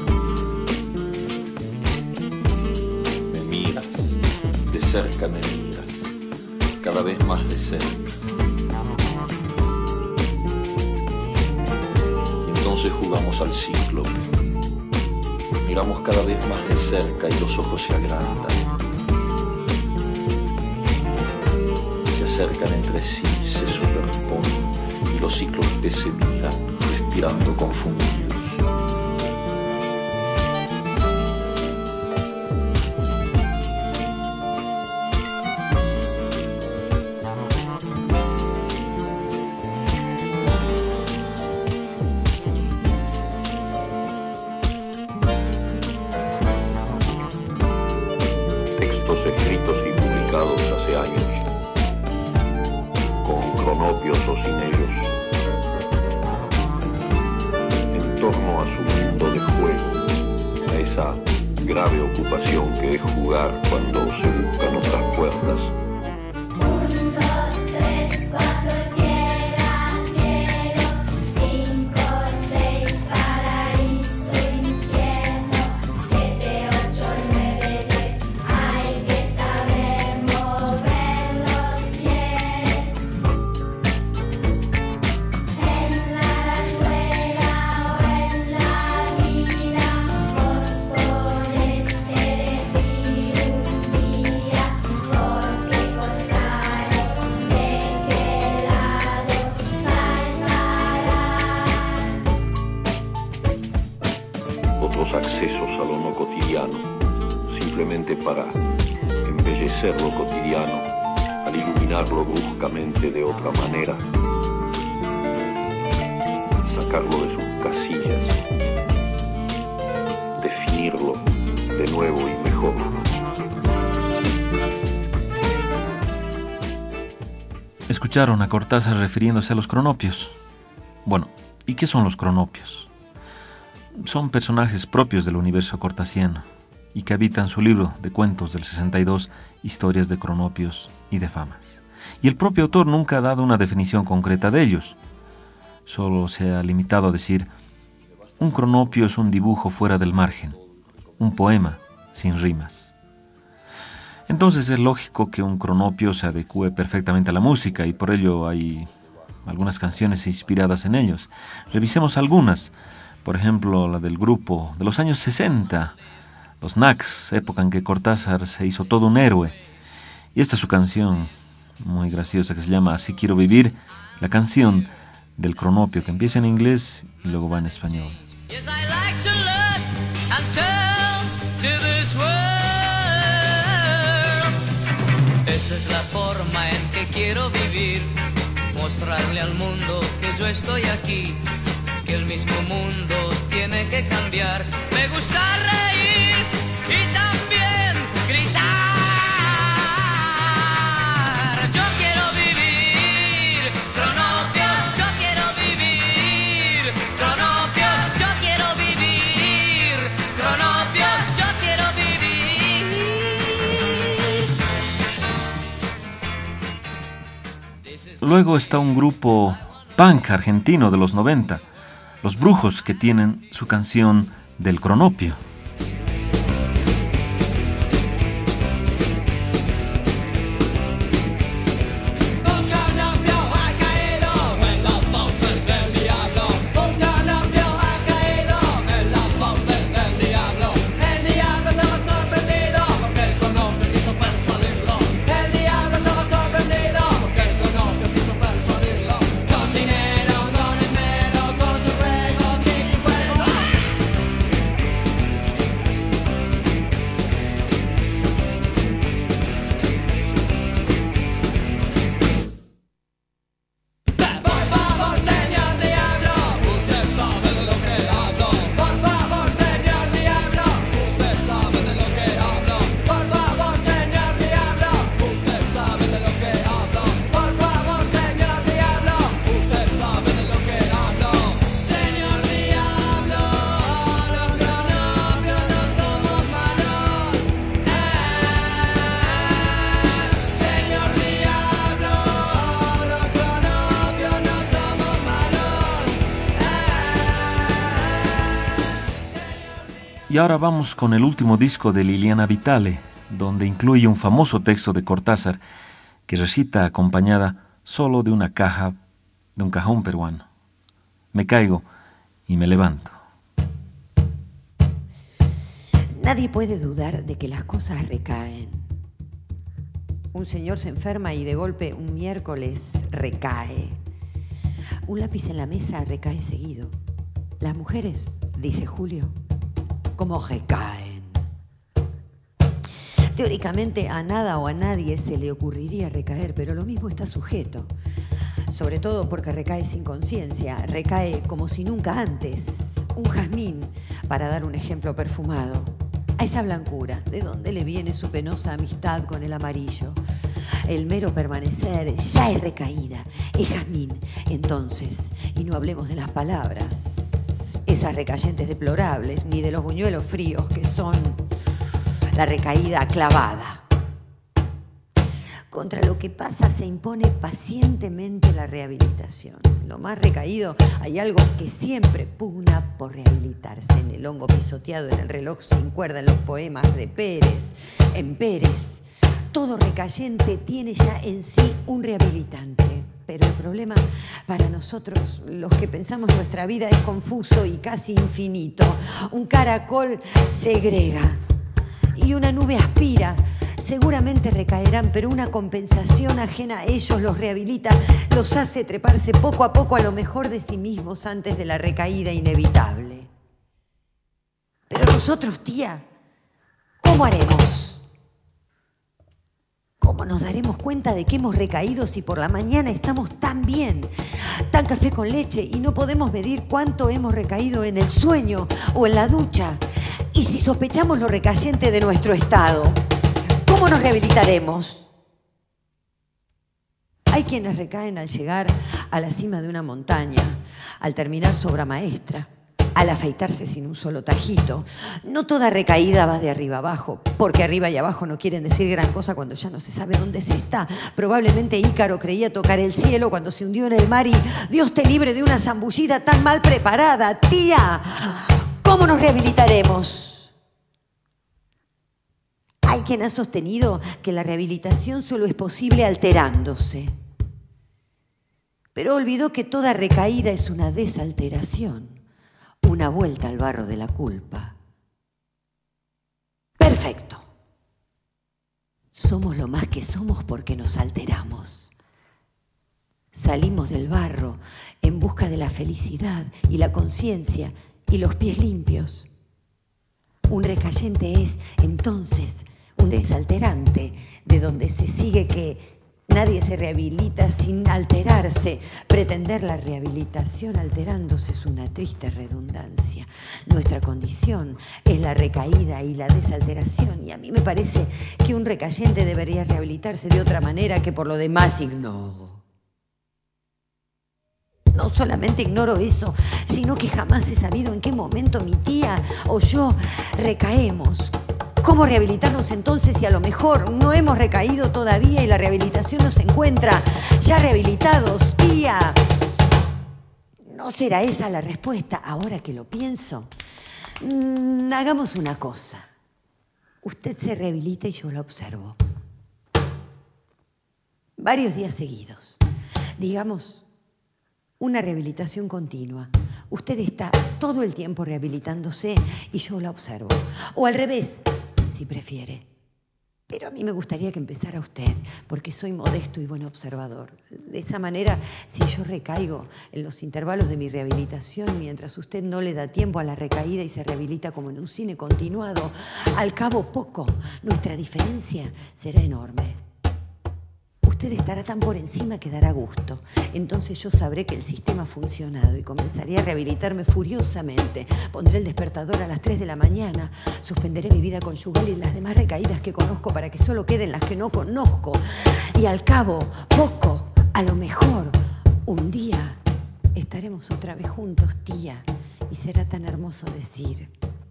Me miras, de cerca me miras, cada vez más de cerca. Y entonces jugamos al ciclo. Miramos cada vez más de cerca y los ojos se agrandan. Se acercan entre sí, se superponen y los ciclos de se miran, respirando confundidos. Textos escritos y publicados hace años, con cronopios o sin ellos, en torno a su mundo de juego, a esa grave ocupación que es jugar cuando se buscan otras puertas. 1, 2, 3, 4, tierra, cielo, 5, 6, paraíso, infierno, 7, 8, 9, 10, hay que saber mover los pies. En la rayuela o en la vida, vos podés elegir un día, porque costará de qué lado saltarás. Otros accesos a lo no cotidiano, simplemente para embellecer lo cotidiano, al iluminarlo bruscamente de otra manera, sacarlo de sus casillas, definirlo de nuevo y mejor. Escucharon a Cortázar refiriéndose a los cronopios. Bueno, ¿y qué son los cronopios? Son personajes propios del universo cortasiano y que habitan su libro de cuentos del 62, Historias de cronopios y de famas. Y el propio autor nunca ha dado una definición concreta de ellos. Solo se ha limitado a decir: un cronopio es un dibujo fuera del margen, un poema sin rimas. Entonces es lógico que un cronopio se adecue perfectamente a la música y por ello hay algunas canciones inspiradas en ellos. Revisemos algunas. Por ejemplo, la del grupo de los años 60, los Knacks, época en que Cortázar se hizo todo un héroe. Y esta es su canción muy graciosa que se llama Así quiero vivir, la canción del cronopio que empieza en inglés y luego va en español. Yes, I like to look and turn to this world. Esa es la forma en que quiero vivir, mostrarle al mundo que yo estoy aquí, que el mismo mundo tiene que cambiar. Me gusta reír y también gritar. Yo quiero vivir cronopios, yo quiero vivir cronopios, yo quiero vivir cronopios, yo quiero vivir. Luego está un grupo punk argentino de los 90, Los Brujos, que tienen su canción del cronopio. Y ahora vamos con el último disco de Liliana Vitale, donde incluye un famoso texto de Cortázar que recita acompañada solo de un cajón peruano. Me caigo y me levanto. Nadie puede dudar de que las cosas recaen. Un señor se enferma y de golpe un miércoles recae. Un lápiz en la mesa recae seguido. Las mujeres, dice Julio, ¿cómo recaen? Teóricamente a nada o a nadie se le ocurriría recaer, pero lo mismo está sujeto. Sobre todo porque recae sin conciencia, recae como si nunca antes. Un jazmín, para dar un ejemplo perfumado. A esa blancura, ¿de dónde le viene su penosa amistad con el amarillo? El mero permanecer ya es recaída, es jazmín. Entonces, y no hablemos de las palabras, esas recayentes deplorables, ni de los buñuelos fríos que son la recaída clavada. Contra lo que pasa se impone pacientemente la rehabilitación. En lo más recaído hay algo que siempre pugna por rehabilitarse. En el hongo pisoteado, en el reloj sin cuerda, en los poemas de Pérez. En Pérez, todo recayente tiene ya en sí un rehabilitante. Pero el problema para nosotros, los que pensamos nuestra vida, es confuso y casi infinito. Un caracol segrega y una nube aspira. Seguramente recaerán, pero una compensación ajena a ellos los rehabilita, los hace treparse poco a poco a lo mejor de sí mismos antes de la recaída inevitable. Pero nosotros, tía, ¿cómo haremos? ¿Cómo nos daremos cuenta de que hemos recaído si por la mañana estamos tan bien, tan café con leche, y no podemos medir cuánto hemos recaído en el sueño o en la ducha? Y si sospechamos lo recayente de nuestro estado, ¿cómo nos rehabilitaremos? Hay quienes recaen al llegar a la cima de una montaña, al terminar su obra maestra, al afeitarse sin un solo tajito. No toda recaída va de arriba abajo, porque arriba y abajo no quieren decir gran cosa cuando ya no se sabe dónde se está. Probablemente Ícaro creía tocar el cielo cuando se hundió en el mar y Dios te libre de una zambullida tan mal preparada. Tía, ¿cómo nos rehabilitaremos? Hay quien ha sostenido que la rehabilitación solo es posible alterándose. Pero olvidó que toda recaída es una desalteración, una vuelta al barro de la culpa. Perfecto. Somos lo más que somos porque nos alteramos. Salimos del barro en busca de la felicidad y la conciencia y los pies limpios. Un recayente es, entonces, un desalterante, de donde se sigue que nadie se rehabilita sin alterarse. Pretender la rehabilitación alterándose es una triste redundancia. Nuestra condición es la recaída y la desalteración, y a mí me parece que un recayente debería rehabilitarse de otra manera que por lo demás ignoro. No solamente ignoro eso, sino que jamás he sabido en qué momento mi tía o yo recaemos. ¿Cómo rehabilitarnos entonces si a lo mejor no hemos recaído todavía y la rehabilitación nos encuentra ya rehabilitados, tía? ¿No será esa la respuesta ahora que lo pienso? Hagamos una cosa. Usted se rehabilita y yo la observo. Varios días seguidos. Digamos, una rehabilitación continua. Usted está todo el tiempo rehabilitándose y yo la observo. O al revés, si prefiere. Pero a mí me gustaría que empezara usted, porque soy modesto y buen observador. De esa manera, si yo recaigo en los intervalos de mi rehabilitación, mientras usted no le da tiempo a la recaída y se rehabilita como en un cine continuado, al cabo poco, nuestra diferencia será enorme. Usted estará tan por encima que dará gusto. Entonces yo sabré que el sistema ha funcionado y comenzaré a rehabilitarme furiosamente. Pondré el despertador a las 3 de la mañana. Suspenderé mi vida conyugal y las demás recaídas que conozco para que solo queden las que no conozco. Y al cabo, poco, a lo mejor, un día estaremos otra vez juntos, tía. Y será tan hermoso decir: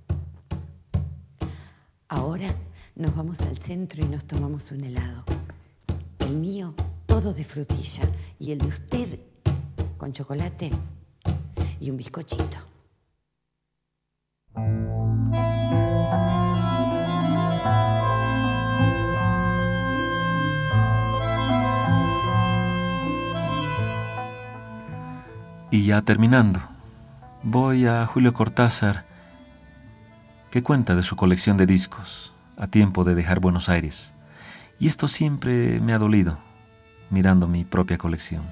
ahora nos vamos al centro y nos tomamos un helado. El mío, todo de frutilla. Y el de usted, con chocolate y un bizcochito. Y ya terminando, voy a Julio Cortázar, que cuenta de su colección de discos a tiempo de dejar Buenos Aires. Y esto siempre me ha dolido, mirando mi propia colección.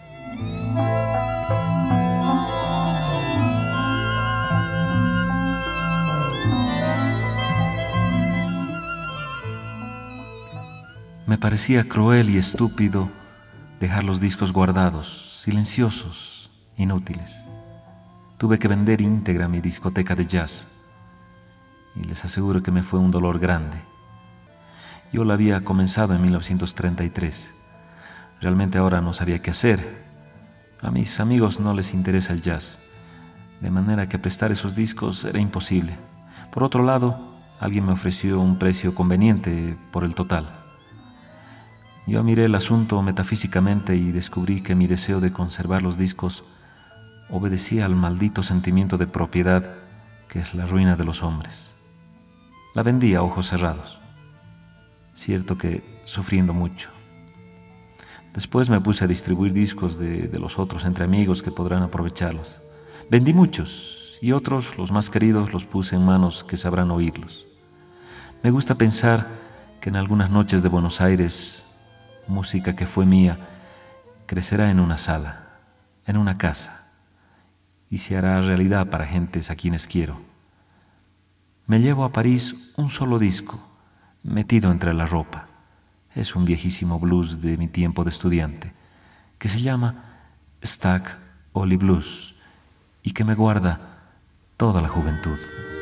Me parecía cruel y estúpido dejar los discos guardados, silenciosos, inútiles. Tuve que vender íntegra mi discoteca de jazz y les aseguro que me fue un dolor grande. Yo la había comenzado en 1933. Realmente ahora no sabía qué hacer. A mis amigos no les interesa el jazz, de manera que prestar esos discos era imposible. Por otro lado, alguien me ofreció un precio conveniente por el total. Yo miré el asunto metafísicamente y descubrí que mi deseo de conservar los discos obedecía al maldito sentimiento de propiedad que es la ruina de los hombres. La vendí a ojos cerrados, cierto que sufriendo mucho. Después me puse a distribuir discos de los otros entre amigos que podrán aprovecharlos. Vendí muchos y otros, los más queridos, los puse en manos que sabrán oírlos. Me gusta pensar que en algunas noches de Buenos Aires, música que fue mía, crecerá en una sala, en una casa, y se hará realidad para gentes a quienes quiero. Me llevo a París un solo disco, metido entre la ropa. Es un viejísimo blues de mi tiempo de estudiante, que se llama Stack Oli Blues, y que me guarda toda la juventud.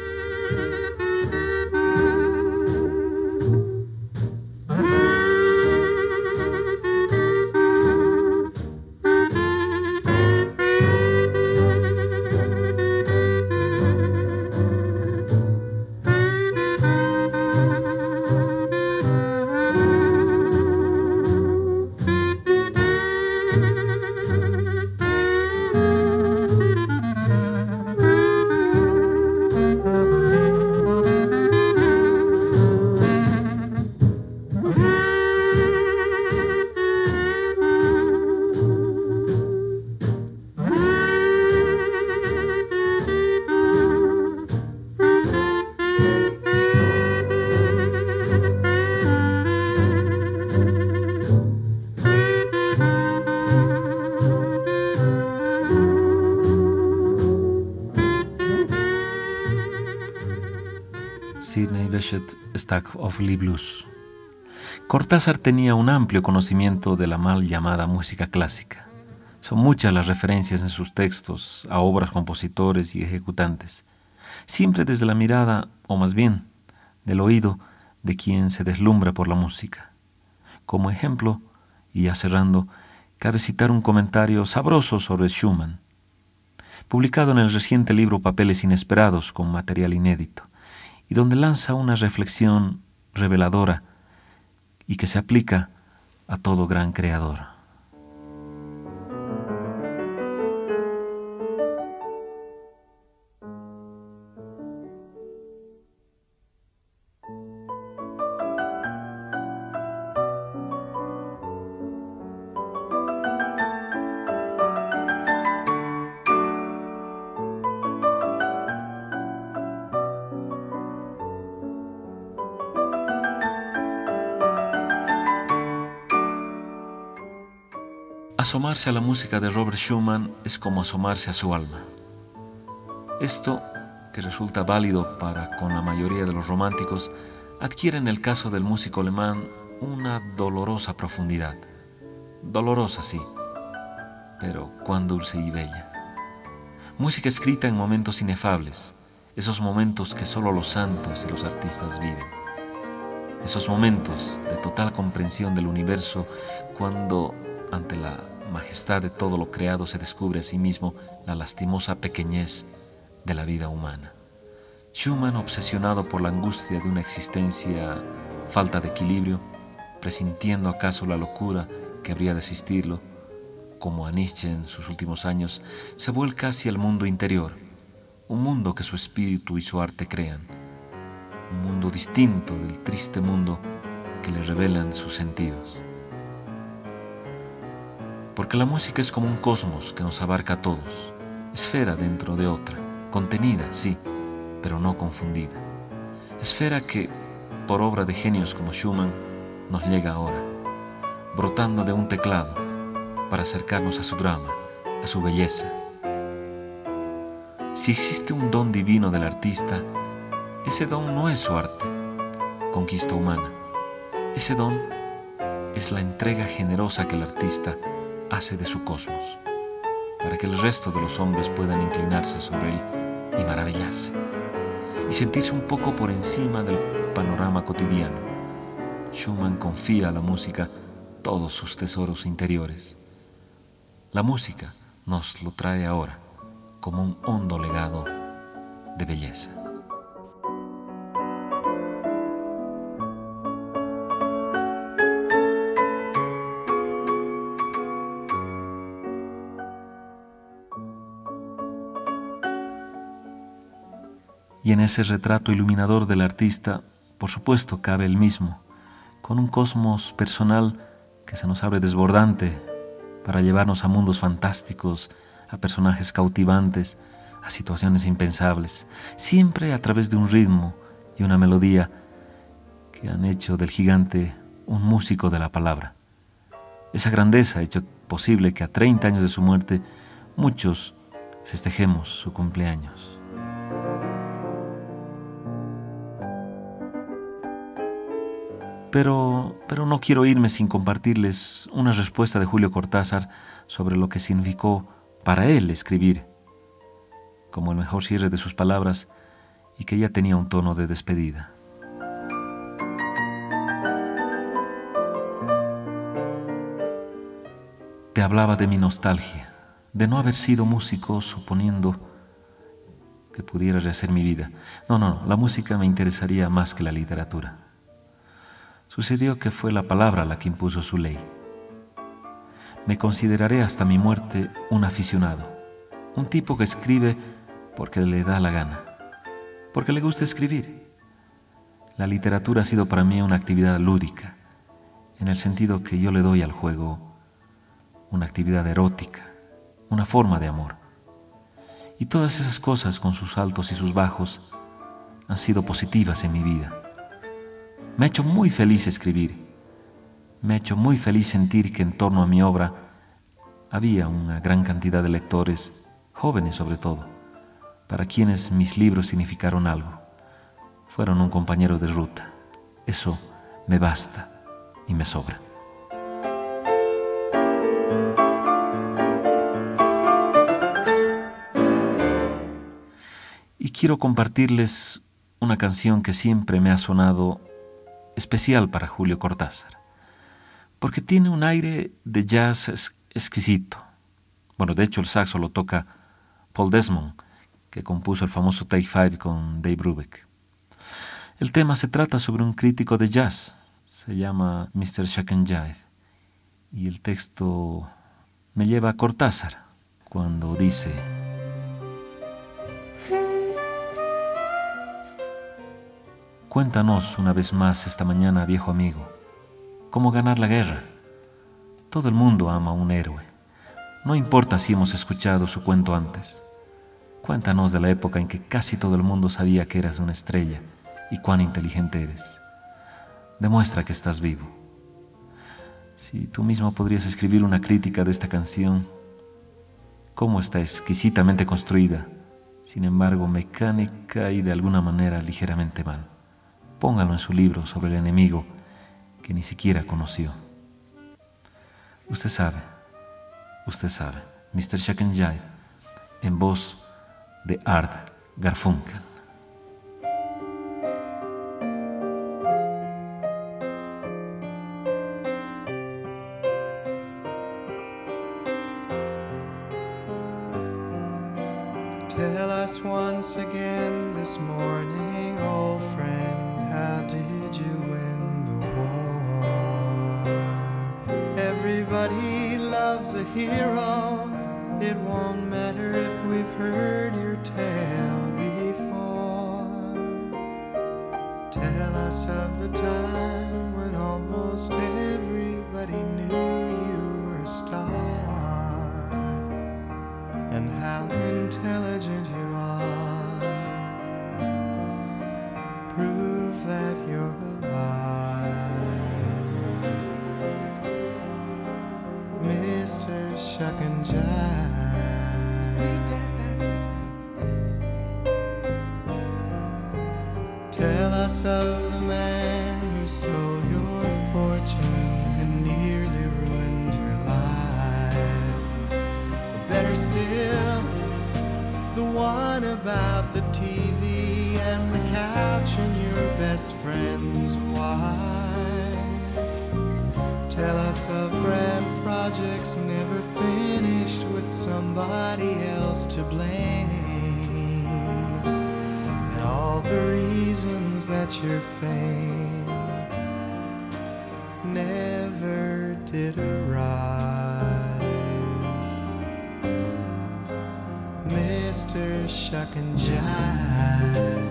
Sidney Bechet, Stack Oli Blues. Cortázar tenía un amplio conocimiento de la mal llamada música clásica. Son muchas las referencias en sus textos a obras, compositores y ejecutantes, siempre desde la mirada, o más bien, del oído de quien se deslumbra por la música. Como ejemplo, y ya cerrando, cabe citar un comentario sabroso sobre Schumann, publicado en el reciente libro Papeles Inesperados con material inédito, y donde lanza una reflexión reveladora y que se aplica a todo gran creador. Asomarse a la música de Robert Schumann es como asomarse a su alma. Esto, que resulta válido para con la mayoría de los románticos, adquiere en el caso del músico alemán una dolorosa profundidad. Dolorosa, sí, pero cuán dulce y bella. Música escrita en momentos inefables, esos momentos que solo los santos y los artistas viven. Esos momentos de total comprensión del universo cuando, ante la majestad de todo lo creado, se descubre a sí mismo la lastimosa pequeñez de la vida humana. Schumann, obsesionado por la angustia de una existencia falta de equilibrio, presintiendo acaso la locura que habría de asistirlo, como a Nietzsche en sus últimos años, se vuelca hacia el mundo interior, un mundo que su espíritu y su arte crean, un mundo distinto del triste mundo que le revelan sus sentidos. Porque la música es como un cosmos que nos abarca a todos, esfera dentro de otra, contenida, sí, pero no confundida. Esfera que, por obra de genios como Schumann, nos llega ahora, brotando de un teclado para acercarnos a su drama, a su belleza. Si existe un don divino del artista, ese don no es su arte, conquista humana. Ese don es la entrega generosa que el artista hace de su cosmos, para que el resto de los hombres puedan inclinarse sobre él y maravillarse, y sentirse un poco por encima del panorama cotidiano. Schumann confía a la música todos sus tesoros interiores. La música nos lo trae ahora como un hondo legado de belleza. Y en ese retrato iluminador del artista, por supuesto, cabe él mismo, con un cosmos personal que se nos abre desbordante para llevarnos a mundos fantásticos, a personajes cautivantes, a situaciones impensables, siempre a través de un ritmo y una melodía que han hecho del gigante un músico de la palabra. Esa grandeza ha hecho posible que a 30 años de su muerte muchos festejemos su cumpleaños. Pero no quiero irme sin compartirles una respuesta de Julio Cortázar sobre lo que significó para él escribir, como el mejor cierre de sus palabras, y que ya tenía un tono de despedida. Te hablaba de mi nostalgia, de no haber sido músico suponiendo que pudiera rehacer mi vida. No, la música me interesaría más que la literatura. Sucedió que fue la palabra la que impuso su ley. Me consideraré hasta mi muerte un aficionado, un tipo que escribe porque le da la gana, porque le gusta escribir. La literatura ha sido para mí una actividad lúdica, en el sentido que yo le doy al juego una actividad erótica, una forma de amor. Y todas esas cosas, con sus altos y sus bajos, han sido positivas en mi vida. Me ha hecho muy feliz escribir. Me ha hecho muy feliz sentir que en torno a mi obra había una gran cantidad de lectores, jóvenes sobre todo, para quienes mis libros significaron algo. Fueron un compañero de ruta. Eso me basta y me sobra. Y quiero compartirles una canción que siempre me ha sonado especial para Julio Cortázar, porque tiene un aire de jazz exquisito. Bueno, de hecho el saxo lo toca Paul Desmond, que compuso el famoso Take Five con Dave Brubeck. El tema se trata sobre un crítico de jazz, se llama Mr. Shuck and Jive, y el texto me lleva a Cortázar cuando dice: cuéntanos una vez más esta mañana, viejo amigo, cómo ganar la guerra. Todo el mundo ama a un héroe. No importa si hemos escuchado su cuento antes. Cuéntanos de la época en que casi todo el mundo sabía que eras una estrella y cuán inteligente eres. Demuestra que estás vivo. Si tú mismo podrías escribir una crítica de esta canción, cómo está exquisitamente construida, sin embargo mecánica y de alguna manera ligeramente mal. Póngalo en su libro sobre el enemigo que ni siquiera conoció. Usted sabe, Mr. Shuck and Jive, en voz de Art Garfunkel. Tell us once again this morning, old friend, how did you win the war? Everybody loves a hero. It won't matter if we've heard your tale before. Tell us of the time when almost everybody knew you were a star. and how intelligent you are. Prove that you're alive, Mr. Shuck and Jive. Tell us of the man who stole your fortune and nearly ruined your life. Better still, the one about the TV and the couch and your best friend's wife. Tell us of grand projects never finished with somebody else to blame. All the reasons that your fame never did arrive, Mr. Shuck and Jive.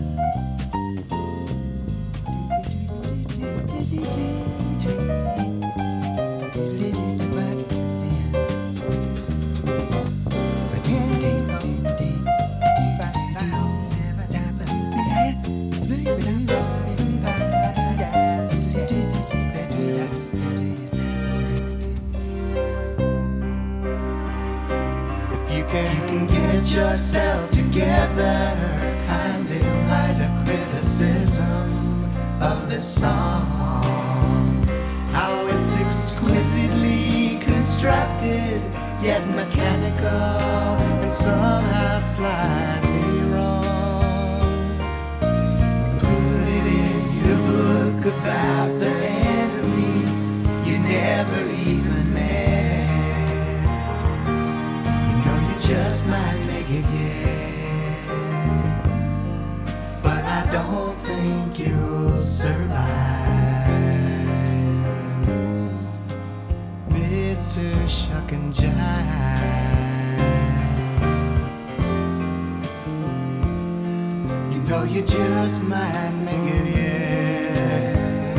Yourself together, kindly write a criticism of this song. How it's exquisitely constructed, yet mechanical and somehow slightly wrong. Put it in your book about the enemy you never even met. You know you just might make it yet, but I don't think you'll survive, Mr. Shuck and Jive. You know you just might make it yet,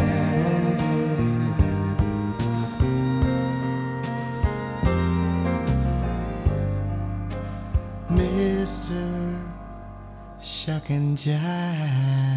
Mr. Shuck and Jive.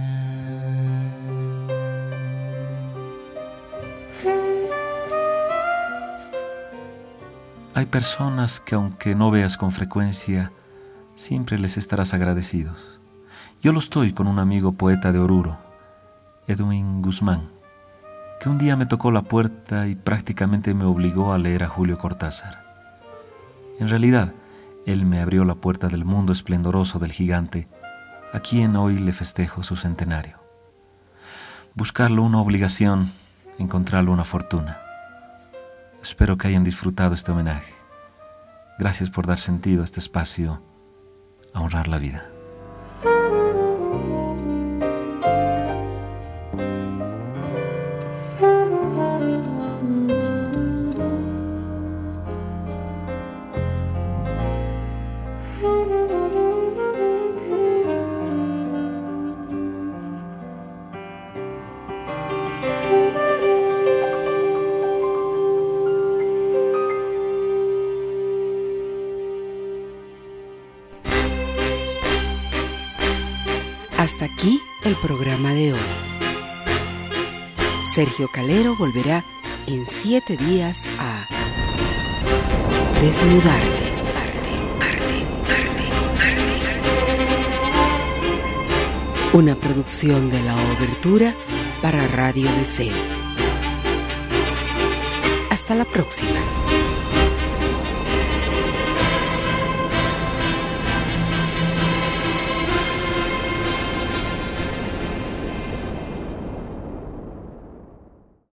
Hay personas que aunque no veas con frecuencia, siempre les estarás agradecidos. Yo lo estoy con un amigo poeta de Oruro, Edwin Guzmán, que un día me tocó la puerta y prácticamente me obligó a leer a Julio Cortázar. En realidad, él me abrió la puerta del mundo esplendoroso del gigante, a quien hoy le festejo su centenario. Buscarlo una obligación, encontrarlo una fortuna. Espero que hayan disfrutado este homenaje. Gracias por dar sentido a este espacio, a honrar la vida. Hasta aquí el programa de hoy. Sergio Calero volverá en 7 días a Desnudarte. Una producción de la Obertura para Radio Deseo. Hasta la próxima.